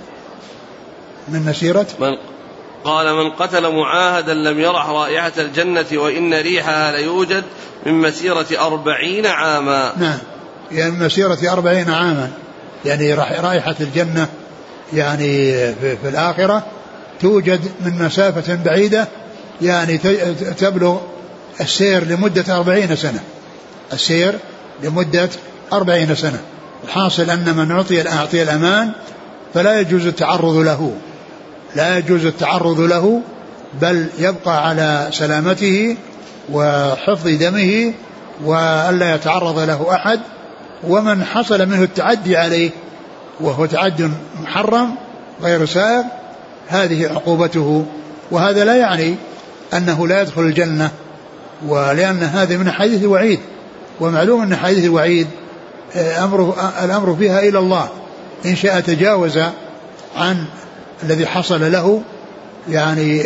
مسيرة قال: من قتل معاهدا لم يرح رائحة الجنة وإن ريحها لا يوجد من مسيرة 40 عاما. نعم، يعني من مسيرة 40 عاما، يعني رائحة الجنة يعني في الآخرة توجد من مسافة بعيدة، يعني تبلغ السير لمدة 40 سنة، السير لمدة 40 سنة. الحاصل أن من أعطي الأمان فلا يجوز التعرض له، لا يجوز التعرض له، بل يبقى على سلامته وحفظ دمه وألا يتعرض له أحد. ومن حصل منه التعدي عليه وهو تعد محرم غير سائغ هذه عقوبته. وهذا لا يعني أنه لا يدخل الجنة، ولأن هذه من حديث الوعيد، ومعلوم أن حديث الوعيد الأمر فيها إلى الله، إن شاء تجاوز عن الذي حصل له، يعني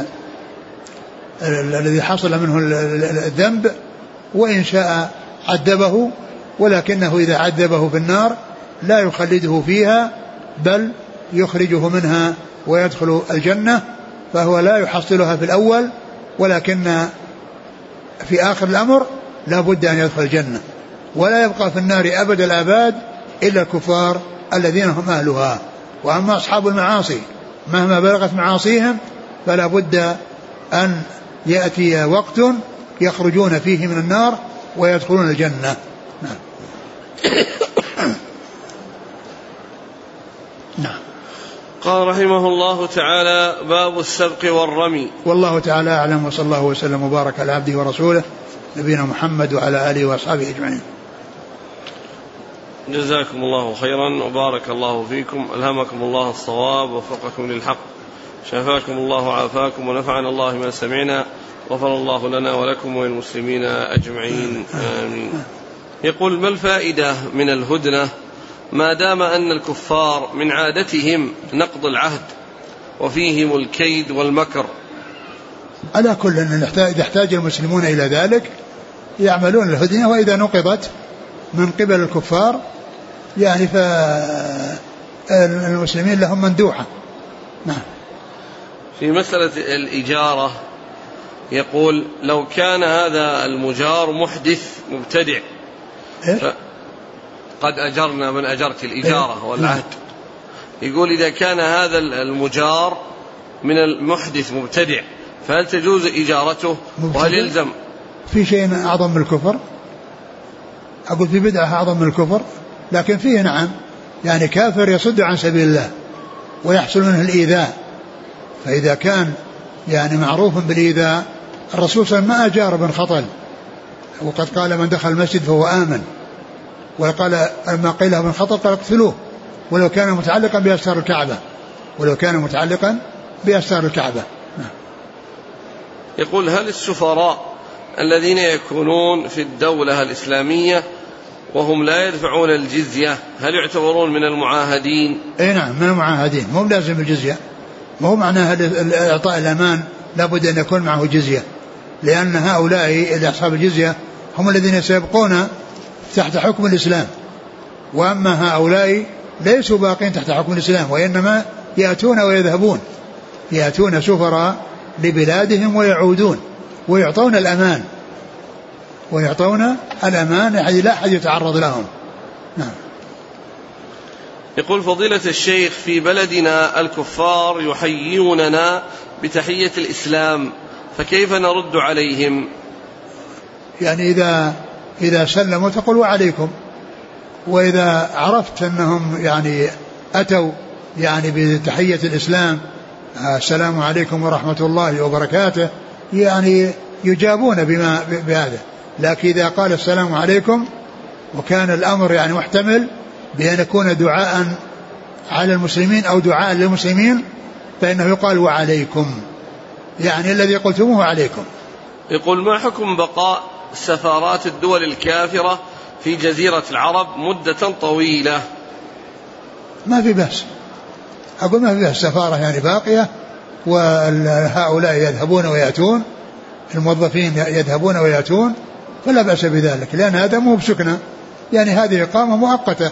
الذي حصل منه الذنب، وإن شاء عذبه، ولكنه إذا عذبه في النار لا يخلده فيها بل يخرجه منها ويدخل الجنة، فهو لا يحصلها في الأول، ولكن في آخر الأمر لا بد أن يدخل الجنة، ولا يبقى في النار أبد الآباد إلا الكفار الذين هم أهلها. وأما أصحاب المعاصي مهما بلغت معاصيهم فلا بد أن يأتي وقت يخرجون فيه من النار ويدخلون الجنة. نعم. نعم. قال رحمه الله تعالى: باب السبق والرمي. والله تعالى أعلم، وصلى الله وسلم وبارك على عبده ورسوله نبينا محمد وعلى آله وأصحابه أجمعين. جزاكم الله خيرا وبارك الله فيكم، ألهمكم الله الصواب ووفقكم للحق، شفاكم الله وعافاكم، ونفعنا الله ما سمعنا، غفر الله لنا ولكم وللمسلمين أجمعين، آمين. يقول: ما الفائدة من الهدنة ما دام أن الكفار من عادتهم نقض العهد وفيهم الكيد والمكر؟ على كل إذا احتاج المسلمون إلى ذلك يعملون الهدنة، وإذا نقضت من قبل الكفار يعني فالمسلمين لهم مندوحة. نعم. في مسألة الإجارة يقول: لو كان هذا المجار محدث مبتدع قد أجرنا من أجرت الإجارة والعهد، يقول: إذا كان هذا المجار من المحدث مبتدع فهل تجوز إجارته وهل يلزم؟ في شيء أعظم من الكفر؟ أقول في بدعة أعظم من الكفر، لكن فيه نعم يعني كافر يصد عن سبيل الله ويحصل منه الإيذاء، فإذا كان يعني معروف بالإيذاء، الرسول صلى الله عليه وسلم ما أجار بن خطل، وقد قال: من دخل المسجد فهو آمن، وقال ما قيله بن خطل قال: اقتلوه ولو كان متعلقا بأستار الكعبة، ولو كان متعلقا بأستار الكعبة. يقول: هل السفراء الذين يكونون في الدولة الإسلامية وهم لا يدفعون الجزية هل يعتبرون من المعاهدين؟ اي نعم، من المعاهدين، مو لازم الجزية، ما هو معناه إعطاء الأمان لابد أن يكون معه جزية، لأن هؤلاء أصحاب الجزية هم الذين سيبقون تحت حكم الإسلام، وأما هؤلاء ليسوا باقين تحت حكم الإسلام، وإنما يأتون ويذهبون، يأتون سفراء لبلادهم ويعودون ويعطون الأمان، يعني لا أحد يتعرض لهم. نعم. يقول: فضيلة الشيخ، في بلدنا الكفار يحيوننا بتحية الإسلام، فكيف نرد عليهم؟ يعني إذا سلموا تقول وعليكم. وإذا عرفت أنهم يعني أتوا يعني بتحية الإسلام السلام عليكم ورحمة الله وبركاته يعني يجابون بهذا. لكن إذا قال السلام عليكم وكان الأمر يعني محتمل بأن يكون دعاء على المسلمين أو دعاء للمسلمين فإنه يقال وعليكم، يعني الذي قلتموه عليكم. يقول ما حكم بقاء سفارات الدول الكافرة في جزيرة العرب مدة طويلة؟ ما في بأس، أقول ما في بأس، سفارة يعني باقية وهؤلاء يذهبون ويأتون، الموظفين يذهبون ويأتون، فلا بأس بذلك، لأن هذا مو بسكنة، يعني هذه إقامة مؤقتة.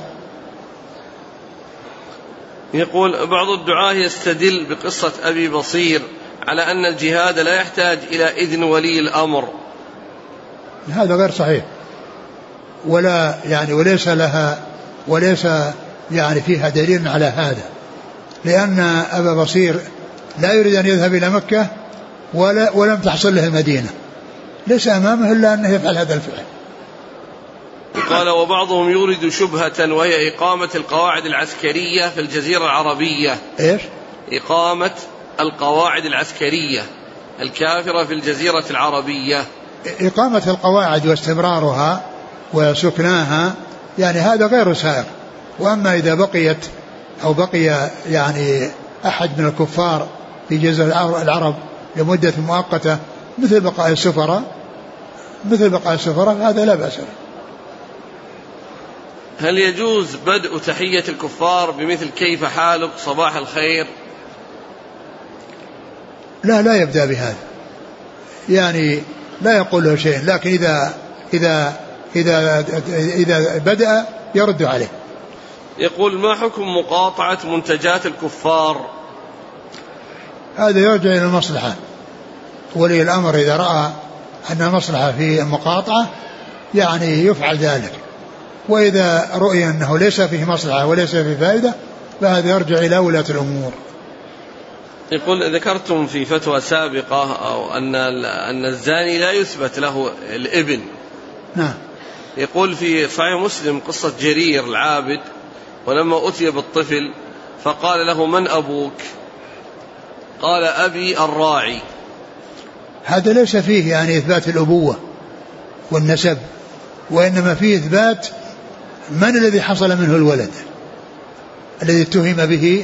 يقول بعض الدعاة يستدل بقصة أبي بصير على أن الجهاد لا يحتاج إلى إذن ولي الأمر. هذا غير صحيح، ولا يعني وليس يعني فيها دليل على هذا، لأن أبا بصير لا يريد أن يذهب إلى مكة ولم تحصل له المدينة، ليس أمامه إلا أنه يفعل هذا الفعل. قال وبعضهم يورد شبهة وهي إقامة القواعد العسكرية في الجزيرة العربية. إيش؟ إقامة القواعد العسكرية الكافرة في الجزيرة العربية. إقامة القواعد واستمرارها وسكناها يعني هذا غير سائغ. وأما إذا بقيت أو بقي يعني أحد من الكفار في جزيرة العرب لمدة مؤقتة مثل بقاء السفراء هذا لا بأس. هل يجوز بدء تحية الكفار بمثل كيف حالك صباح الخير؟ لا يبدأ بهذا، يعني لا يقول له شيء، لكن إذا بدأ يرد عليه. يقول ما حكم مقاطعة منتجات الكفار؟ هذا يرجع إلى المصلحة، ولي الأمر إذا رأى أن المصلحة في المقاطعة يعني يفعل ذلك، وإذا رؤي أنه ليس فيه مصلحة وليس فيه فائدة فهذا يرجع إلى ولاة الأمور. يقول ذكرتم في فتوى سابقة أو أن الزاني لا يثبت له الابن. نعم. يقول في صحيح مسلم قصة جرير العابد ولما أتي بالطفل فقال له من أبوك؟ قال أبي الراعي. هذا ليس فيه يعني إثبات الأبوة والنسب، وإنما فيه إثبات من الذي حصل منه الولد الذي اتهم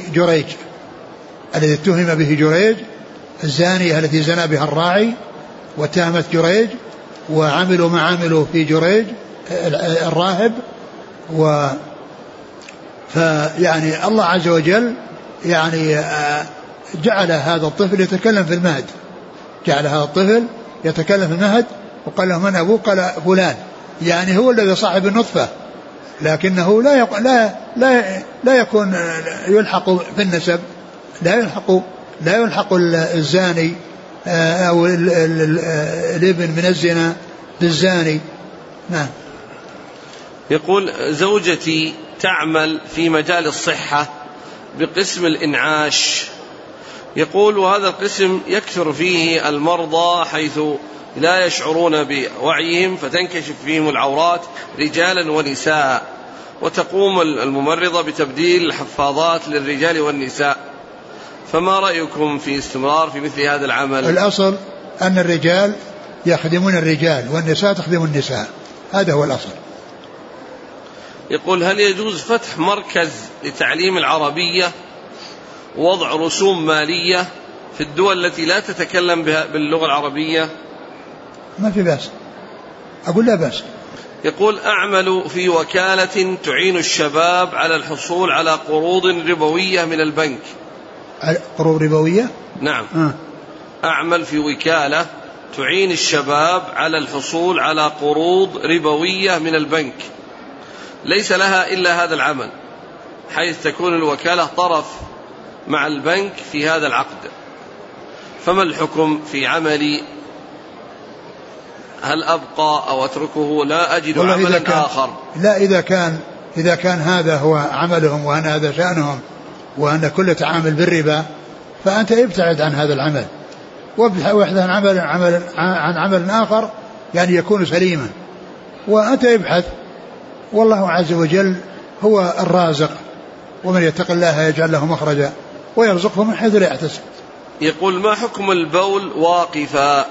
به جريج الزانية التي زنى بها الراعي واتهمت جريج وعملوا ما عملوا في جريج الراهب. فيعني الله عز وجل يعني جعل هذا الطفل يتكلم في المهد، وقال له من أبوه؟ قال فلان، يعني هو الذي صاحب النطفة، لكنه لا يكون يلحق في النسب، لا يلحق الزاني أو الابن من الزنا بالزاني. نعم. يقول زوجتي تعمل في مجال الصحة بقسم الإنعاش، يقول وهذا القسم يكثر فيه المرضى حيث لا يشعرون بوعيهم فتنكشف فيهم العورات رجالا ونساء، وتقوم الممرضة بتبديل الحفاضات للرجال والنساء، فما رأيكم في استمرار في مثل هذا العمل؟ الأصل أن الرجال يخدمون الرجال والنساء تخدم النساء، هذا هو الأصل. يقول هل يجوز فتح مركز لتعليم العربية ووضع رسوم مالية في الدول التي لا تتكلم باللغة العربية؟ ما في بأس، أقول لا بأس. يقول أعمل في وكالة تعين الشباب على الحصول على قروض ربوية من البنك. قروض ربوية؟ نعم. أعمل في وكالة تعين الشباب على الحصول على قروض ربوية من البنك، ليس لها إلا هذا العمل، حيث تكون الوكالة طرف مع البنك في هذا العقد، فما الحكم في عملي؟ هل أبقى أو أتركه؟ لا أجد عملا آخر. لا، إذا كان هذا هو عملهم وأن هذا شأنهم وأن كل تعامل بالربا فأنت ابتعد عن هذا العمل وابحث عن عمل آخر يعني يكون سليما. وأنت ابحث، والله عز وجل هو الرازق، ومن يتق الله يجعل له مخرجا ويرزقه من حيث لا يحتسب. يقول: ما حكم البول واقفا؟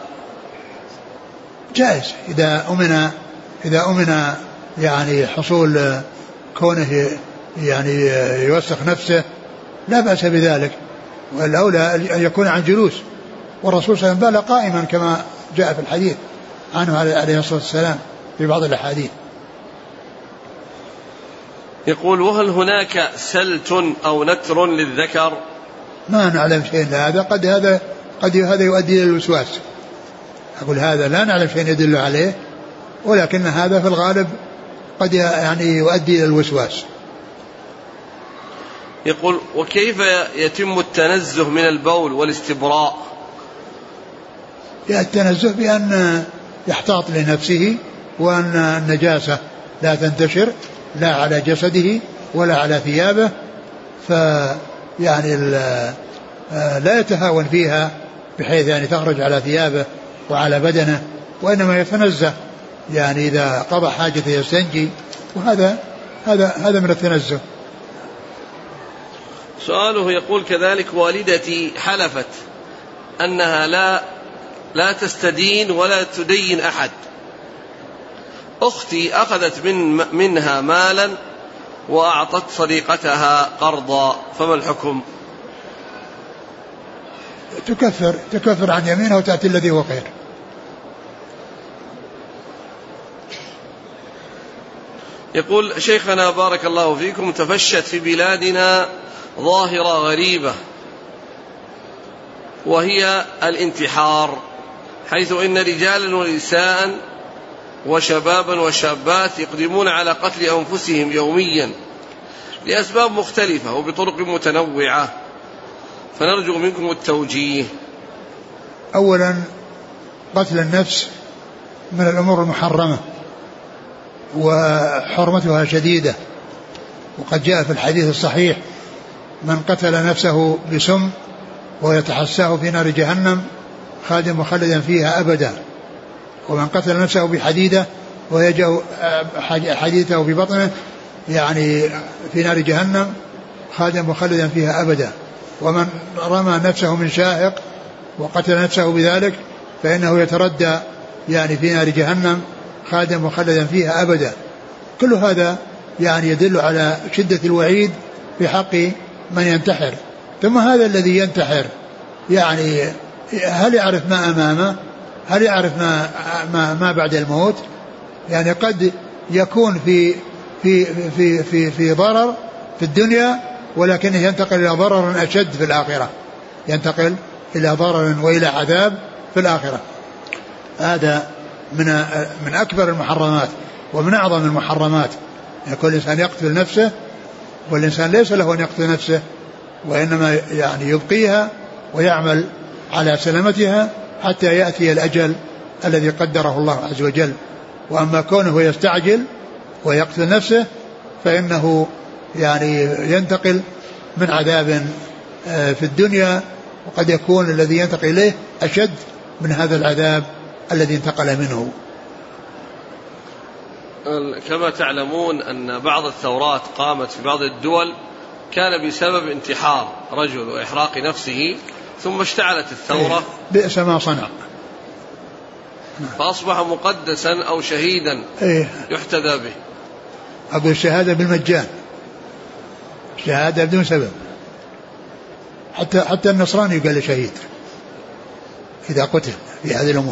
جائز إذا أمن يعني حصول كونه يعني يوسخ نفسه لا بأس بذلك، والأولى أن يكون عن جلوس، والرسول صلى الله عليه وسلم بال قائما كما جاء في الحديث عنه عليه الصلاة والسلام في بعض الأحاديث. يقول: وهل هناك سلت أو نتر للذكر؟ ما نعلم شيء هذا، قد هذا يؤدي إلى الوسواس. أقول هذا لا نعلم شيء يدل عليه، ولكن هذا في الغالب قد يعني يؤدي إلى الوسواس. يقول: وكيف يتم التنزه من البول والاستبراء؟ التنزه بأن يحتاط لنفسه، وأن النجاسة لا تنتشر لا على جسده ولا على ثيابه، فيعني لا يتهاون فيها بحيث يعني تخرج على ثيابه وعلى بدنه، وإنما يتنزه يعني إذا قضى حاجته يستنجي، وهذا من التنزه. سؤاله يقول كذلك: والدتي حلفت أنها لا تستدين ولا تدين أحد. أختي أخذت منها مالا وأعطت صديقتها قرضا، فما الحكم؟ تكفر عن يمينها وتأتي الذي هو خير. يقول: شيخنا بارك الله فيكم، تفشت في بلادنا ظاهرة غريبة وهي الانتحار، حيث إن رجالا ونساء وشبابا وشابات يقدمون على قتل أنفسهم يوميا لأسباب مختلفة وبطرق متنوعة، فنرجو منكم التوجيه. أولا، قتل النفس من الأمور المحرمة وحرمتها شديدة، وقد جاء في الحديث الصحيح: من قتل نفسه بسم ويتحساه في نار جهنم خالدا مخلدا فيها أبدا، ومن قتل نفسه بحديدة ويجأ حديثه في بطنه يعني في نار جهنم خالدا مخلدا فيها أبدا، ومن رمى نفسه من شاهق وقتل نفسه بذلك فإنه يتردى يعني في نار جهنم خالدا مخلدا فيها أبدا. كل هذا يعني يدل على شدة الوعيد في حق من ينتحر. ثم هذا الذي ينتحر يعني هل يعرف ما أمامه؟ هل يعرف ما بعد الموت؟ يعني قد يكون في ضرر في الدنيا، ولكنه ينتقل إلى ضرر أشد في الآخرة، ينتقل إلى ضرر وإلى عذاب في الآخرة. هذا من أكبر المحرمات ومن أعظم المحرمات. يكون الإنسان يقتل نفسه، والإنسان ليس له أن يقتل نفسه، وإنما يعني يبقيها ويعمل على سلامتها حتى يأتي الأجل الذي قدره الله عز وجل. وأما كونه يستعجل ويقتل نفسه فإنه يعني ينتقل من عذاب في الدنيا، وقد يكون الذي ينتقل إليه أشد من هذا العذاب الذي انتقل منه. كما تعلمون أن بعض الثورات قامت في بعض الدول كان بسبب انتحار رجل وإحراق نفسه، ثم اشتعلت الثورة. بئس ما صنع، فأصبح مقدسا أو شهيدا يحتذى به. أقول الشهادة بالمجان، شهادة بدون سبب. حتى النصراني قال شهيد إذا قتل في هذه الأمور.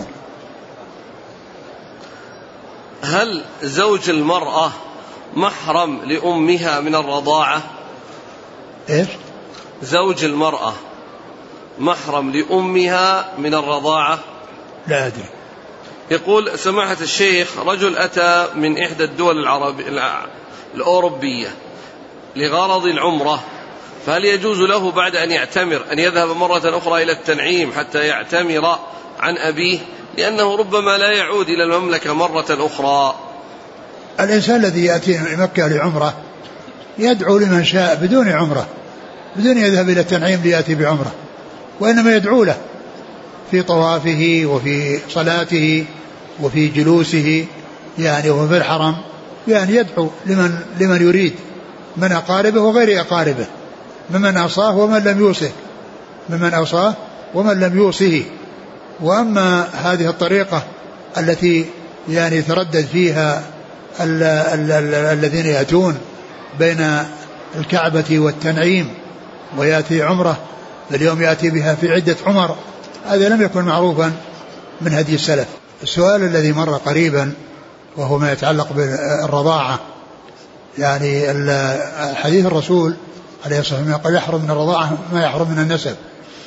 هل زوج المرأة محرم لأمها من الرضاعة؟ إيش؟ زوج المرأة محرم لأمها من الرضاعة؟ لا أدري. يقول: سماحة الشيخ، رجل أتى من إحدى الدول الأوروبية لغرض العمرة، فهل يجوز له بعد أن يعتمر أن يذهب مرة أخرى إلى التنعيم حتى يعتمر عن أبيه، لأنه ربما لا يعود إلى المملكة مرة أخرى؟ الإنسان الذي يأتي مكة لعمرة يدعو لمن شاء بدون عمرة، بدون يذهب إلى التنعيم ليأتي بعمرة، وإنما يدعو له في طوافه وفي صلاته وفي جلوسه يعني وهو في الحرم يعني يدعو لمن يريد من أقاربه وغير أقاربه، ممن أوصاه ومن لم يوصه، ممن أوصاه ومن لم يوصه. وأما هذه الطريقة التي يعني يتردد فيها الذين يأتون بين الكعبة والتنعيم ويأتي عمره اليوم يأتي بها في عدة عمر، هذا لم يكن معروفا من هدي السلف. السؤال الذي مر قريبا وهو ما يتعلق بالرضاعة، يعني حديث الرسول عليه الصلاة والسلام قال يحرم من الرضاعة ما يحرم من النسب،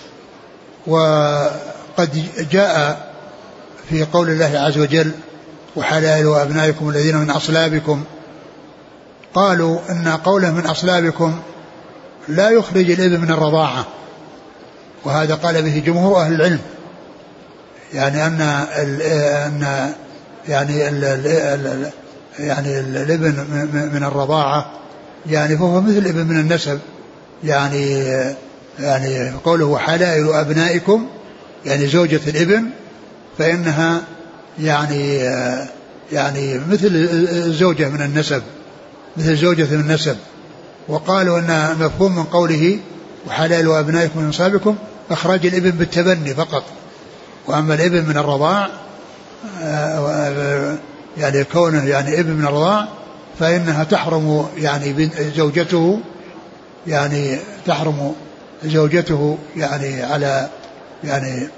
وقد جاء في قول الله عز وجل وحلائل أبنائكم الذين من أصلابكم، قالوا إن قوله من أصلابكم لا يخرج الابن من الرضاعة، وهذا قال به جمهور أهل العلم، يعني أن يعني الابن من الرضاعة يعني فهو مثل الابن من النسب، يعني قوله حلائل أبنائكم يعني زوجة الابن فإنها يعني مثل الزوجة من النسب، مثل زوجة من النسب. وقالوا أن مفهوم من قوله وحلائل أبنائكم من أصلابكم إخراج الابن بالتبني فقط، وأما الابن من الرضاع يعني كونه يعني ابن من الرضاع فإنها تحرم يعني زوجته، يعني تحرم زوجته يعني على يعني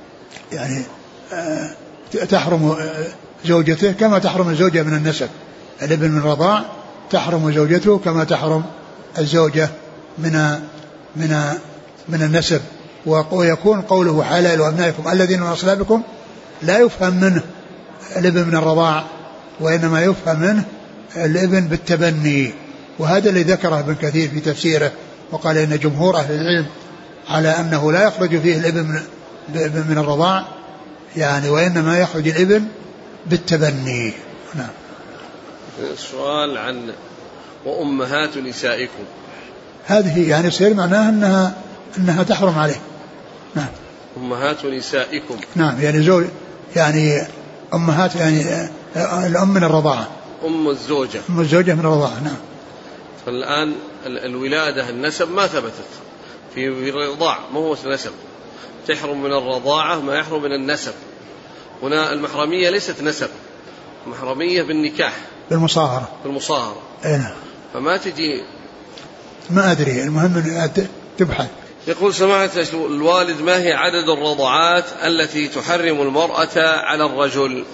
تحرم زوجته كما تحرم الزوجة من النسب. الابن من الرضاع تحرم زوجته كما تحرم الزوجة من النسب. ويكون قوله حلال أبنائكم الذين من أصلابكم لا يفهم منه الابن من الرضاع، وإنما يفهم منه الابن بالتبني، وهذا اللي ذكره ابن كثير في تفسيره، وقال إن جمهور أهل العلم على أنه لا يخرج فيه الابن من الرضاع يعني، وإنما يخرج الابن بالتبني. نعم. السؤال عن وأمهات نسائكم، هذه يعني يصير معناها أنها تحرم عليه. نعم. أمهات نسائكم، نعم يعني زوج يعني أمهات يعني الأم من الرضاعة، أم الزوجة، أم الزوجة من الرضاعة. نعم. فالآن الولادة النسب ما ثبتت في الرضاع، ما هو النسب، تحرم من الرضاعة ما يحرم من النسب. هنا المحرمية ليست نسب، محرمية بالنكاح، بالمصاهرة. نعم. فما تجي ما أدري، المهم تبحث. يقول سماحة الوالد ما هي عدد الرضعات التي تحرم المرأة على الرجل؟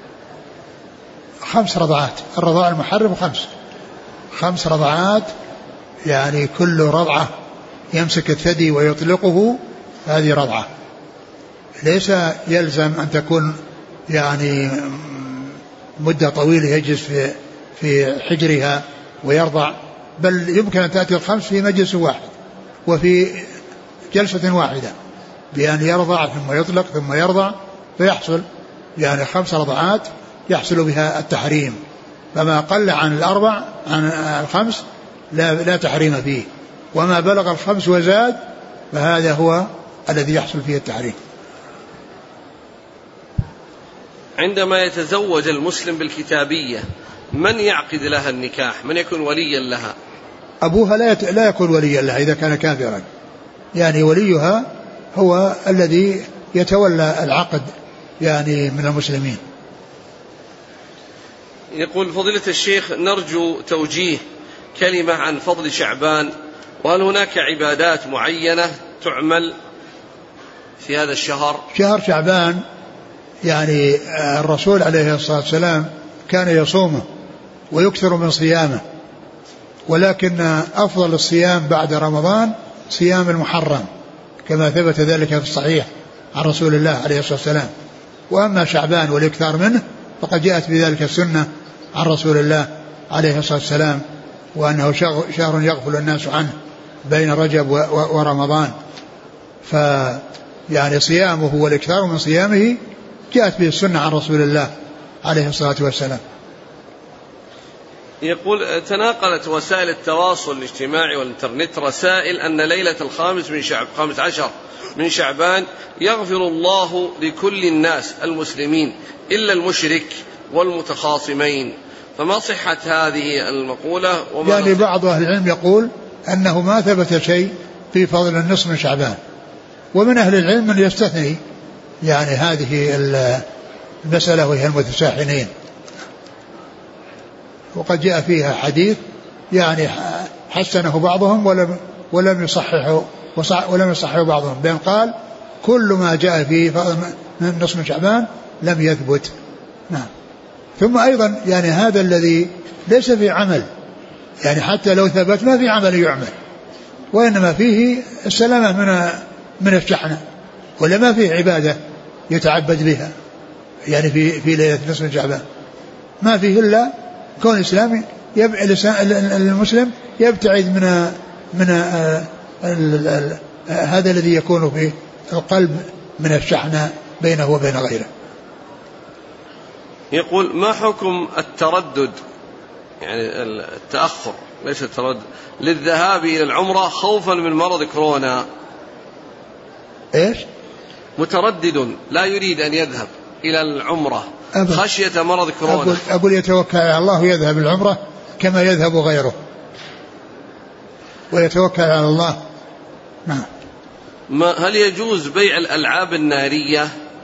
5 رضعات، الرضاع المحرم 5 رضعات، يعني كل رضعة يمسك الثدي ويطلقه هذه رضعة، ليس يلزم أن تكون يعني مدة طويلة يجلس في حجرها ويرضع، بل يمكن أن تأتي 5 في مجلس واحد وفي جلسة واحدة، بأن يرضع ثم يطلق ثم يرضع، فيحصل يعني 5 رضعات يحصل بها التحريم، فما قل عن 4 عن 5 لا تحريم فيه، وما بلغ 5 وزاد فهذا هو الذي يحصل فيه التحريم. عندما يتزوج المسلم بالكتابية من يعقد لها النكاح؟ من يكون وليا لها؟ أبوها لا يكون وليا لها إذا كان كافرا، يعني وليها هو الذي يتولى العقد يعني من المسلمين. يقول فضيلة الشيخ نرجو توجيه كلمة عن فضل شعبان، وهل هناك عبادات معينة تعمل في هذا الشهر؟ شهر شعبان يعني الرسول عليه الصلاة والسلام كان يصومه ويكثر من صيامه، ولكن أفضل الصيام بعد رمضان صيام المحرم كما ثبت ذلك في الصحيح عن رسول الله عليه الصلاة والسلام. وأما شعبان والإكثار منه فقد جاءت بذلك السنة عن رسول الله عليه الصلاة والسلام، وأنه شهر يغفل الناس عنه بين رجب ورمضان، فيعني صيامه والإكثار من صيامه جاءت به السنة عن رسول الله عليه الصلاة والسلام. يقول تناقلت وسائل التواصل الاجتماعي والإنترنت رسائل أن ليلة 15 من شعبان يغفر الله لكل الناس المسلمين إلا المشرك والمتخاصمين، فما صحة هذه المقولة؟ يعني بعض أهل العلم يقول أنه ما ثبت شيء في فضل النصف من شعبان، ومن أهل العلم من يستثني يعني هذه المسألة وهي المتساحنين، وقد جاء فيها حديث يعني حسنه بعضهم ولم يصححه بعضهم، بل قال كل ما جاء فيه من نصف من شعبان لم يثبت. نعم. ثم أيضا يعني هذا الذي ليس في عمل، يعني حتى لو ثبت ما في عمل يعمل، وإنما فيه السلامة من الشحنة، ولا ما فيه عبادة يتعبد بها يعني في ليلة نصف من شعبان، ما فيه إلا كون الإسلامي المسلم يبتعد من هذا الذي يكون في القلب من الشحنة بينه وبين غيره. يقول ما حكم التردد، يعني التأخر ليس التردد، للذهاب إلى العمرة خوفا من مرض كورونا؟ إيش؟ متردد لا يريد أن يذهب إلى العمرة خشية مرض كورونا. أقول يتوكل على الله ويذهب العمرة كما يذهب غيره، ويتوكل على الله. نعم. هل يجوز بيع الألعاب النارية؟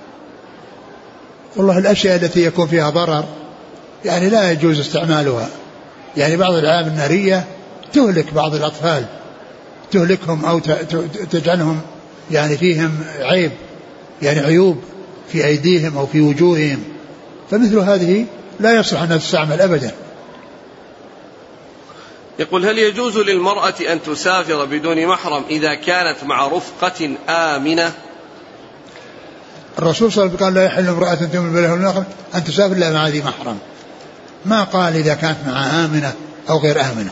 والله الأشياء التي يكون فيها ضرر يعني لا يجوز استعمالها، يعني بعض الألعاب النارية تهلك بعض الأطفال، تهلكهم أو تجعلهم يعني فيهم عيب، يعني عيوب في أيديهم أو في وجوههم، فمثل هذه لا يصلح أن تستعمل أبدا. يقول هل يجوز للمرأة أن تسافر بدون محرم إذا كانت مع رفقة آمنة؟ الرسول صلى الله عليه وسلم قال لا يحل امرأة تؤمن بالله واليوم الآخر أن تسافر إلا مع ذي محرم، ما قال إذا كانت مع آمنة أو غير آمنة.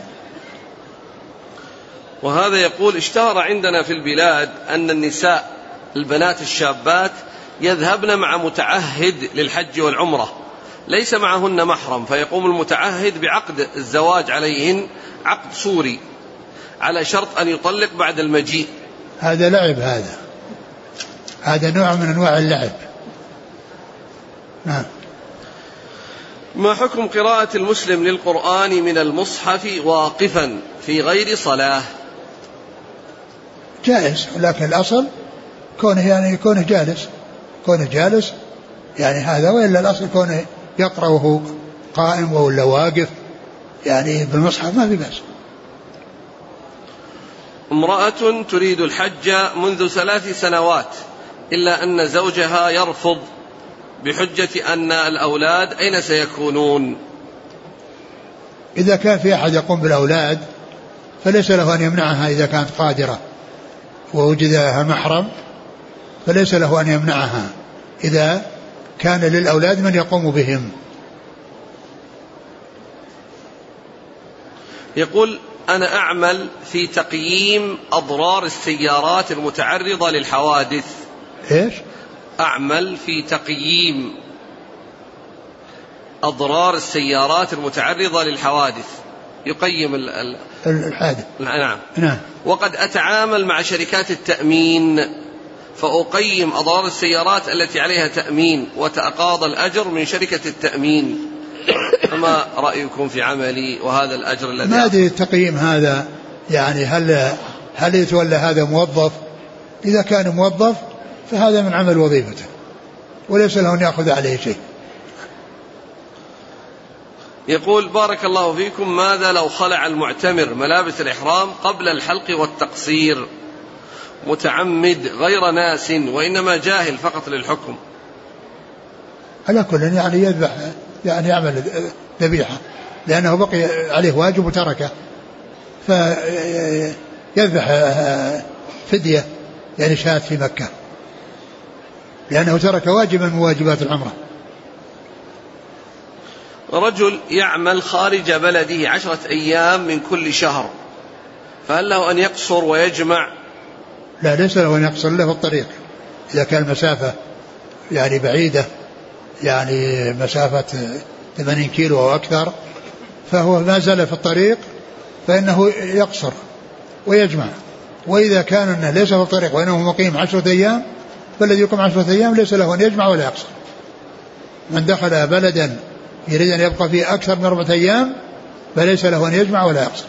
وهذا يقول اشتهر عندنا في البلاد أن النساء البنات الشابات يذهبن مع متعهد للحج والعمرة ليس معهن محرم، فيقوم المتعهد بعقد الزواج عليهن عقد صوري على شرط أن يطلق بعد المجيء. هذا لعب، هذا نوع من أنواع اللعب. نعم. ما حكم قراءة المسلم للقرآن من المصحف واقفا في غير صلاة؟ جائز، لكن الأصل كونه جالس يعني هذا، وإلا الأصل كونه يقرأ وهو قائم ولا واقف يعني بالمصحف ما في بأس. امرأة تريد الحج منذ 3 سنوات إلا أن زوجها يرفض بحجة أن الأولاد أين سيكونون؟ إذا كان في أحد يقوم بالأولاد فليس له أن يمنعها، إذا كانت قادرة ووجد لها محرم فليس له أن يمنعها إذا كان للأولاد من يقوم بهم. يقول أنا أعمل في تقييم أضرار السيارات المتعرضة للحوادث. إيش؟ أعمل في تقييم أضرار السيارات المتعرضة للحوادث، يقيم الحادث. نعم. وقد أتعامل مع شركات التأمين فأقيم أضرار السيارات التي عليها تأمين وتقاضى الأجر من شركة التأمين، فما رأيكم في عملي وهذا الأجر الذي ما أدري التقييم هذا يعني هل يتولى هذا موظف؟ إذا كان موظف فهذا من عمل وظيفته وليس له أن يأخذ عليه شيء. يقول بارك الله فيكم ماذا لو خلع المعتمر ملابس الإحرام قبل الحلق والتقصير متعمد غير ناس وإنما جاهل فقط للحكم؟ على كل يعني يذبح، يعني يعمل ذبيحة لأنه بقي عليه واجب وتركه، فيذبح فدية يعني شاة في مكة لأنه ترك واجبا من واجبات العمرة. رجل يعمل خارج بلده 10 أيام من كل شهر، فهل له أن يقصر ويجمع؟ لا، ليس له أن يقصر له في الطريق، إذا كان المسافة يعني بعيدة، يعني مسافة 80 كيلو أو أكثر، فهو ما زال في الطريق فإنه يقصر ويجمع. وإذا كان أنه ليس في الطريق وإنه مقيم 10 أيام فالذي يقيم 10 أيام ليس له أن يجمع ولا يقصر. من دخل بلدا يريد أن يبقى فيه أكثر من 4 أيام فليس له أن يجمع ولا يقصر.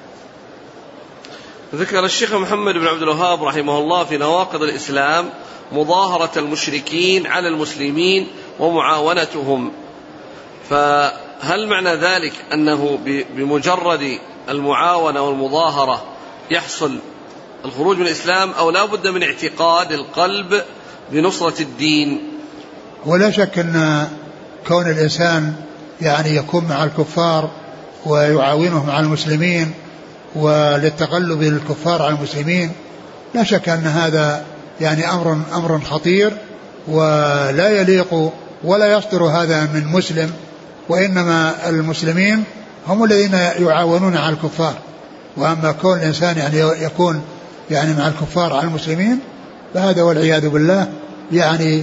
ذكر الشيخ محمد بن عبد الوهاب رحمه الله في نواقض الإسلام مظاهرة المشركين على المسلمين ومعاونتهم، فهل معنى ذلك أنه بمجرد المعاونة والمظاهرة يحصل الخروج من الإسلام، أو لا بد من اعتقاد القلب بنصرة الدين؟ ولا شك أن كون الإنسان يعني يكون مع الكفار ويعاونهم على المسلمين وللتغلب الكفار على المسلمين لا شك أن هذا يعني أمر خطير ولا يليق ولا يصدر هذا من مسلم، وإنما المسلمين هم الذين يعاونون على الكفار. وأما كون الإنسان يعني يكون يعني مع الكفار على المسلمين فهذا والعياذ بالله يعني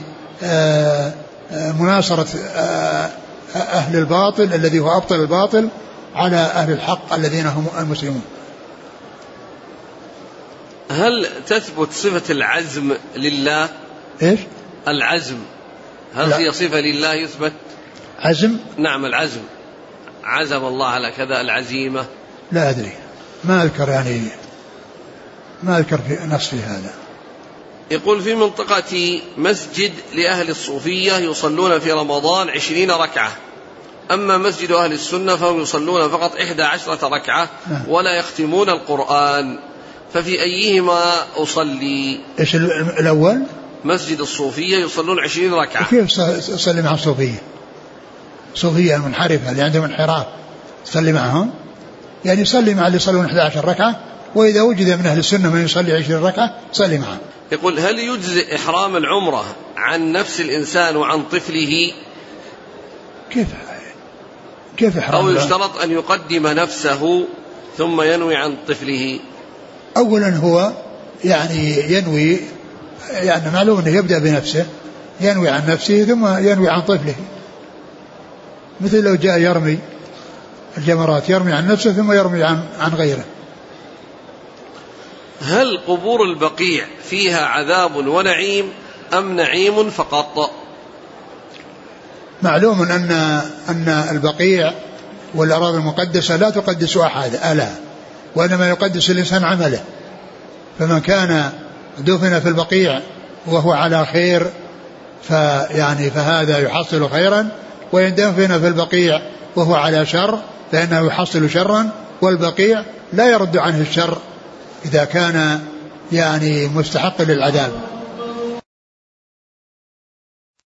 مناصرة أهل الباطل الذي هو أبطل الباطل على أهل الحق الذين هم المسلمون. هل تثبت صفة العزم لله؟ إيش؟ العزم هل هي صفة لله يثبت؟ عزم؟ نعم العزم، عزم الله على كذا، العزيمة. لا أدري، ما أذكر يعني ما أذكر في نص في هذا. يقول في منطقة مسجد لأهل الصوفية يصلون في رمضان 20 ركعة، أما مسجد أهل السنة فهم يصلون فقط 11 ركعة ولا يختمون القرآن، ففي أيهما أصلي؟ إيش الأول؟ مسجد الصوفية يصلون 20 ركعة. كيف تصلي مع الصوفية؟ صوفية المنحرفة اللي عندهم انحراف تصلي معهم؟ يعني صلي مع اللي يصلون 11 ركعة، وإذا وجد من أهل السنة من يصلي 20 ركعة صلي معهم. يقول هل يجزئ إحرام العمرة عن نفس الإنسان وعن طفله؟ كيف إحرام؟ أو يشترط أن يقدم نفسه ثم ينوي عن طفله؟ أولا هو يعني ينوي، يعني معلوم أنه يبدأ بنفسه، ينوي عن نفسه ثم ينوي عن طفله، مثل لو جاء يرمي الجمرات يرمي عن نفسه ثم يرمي عن غيره. هل قبور البقيع فيها عذاب ونعيم أم نعيم فقط؟ معلوم أن البقيع والأراضي المقدسة لا تقدس أحد ألا، وإنما يقدس الإنسان عمله، فمن كان دفن في البقيع وهو على خير فهذا يحصل خيرا، وإن دفن في البقيع وهو على شر فإنه يحصل شرا، والبقيع لا يرد عنه الشر إذا كان يعني مستحق للعذاب.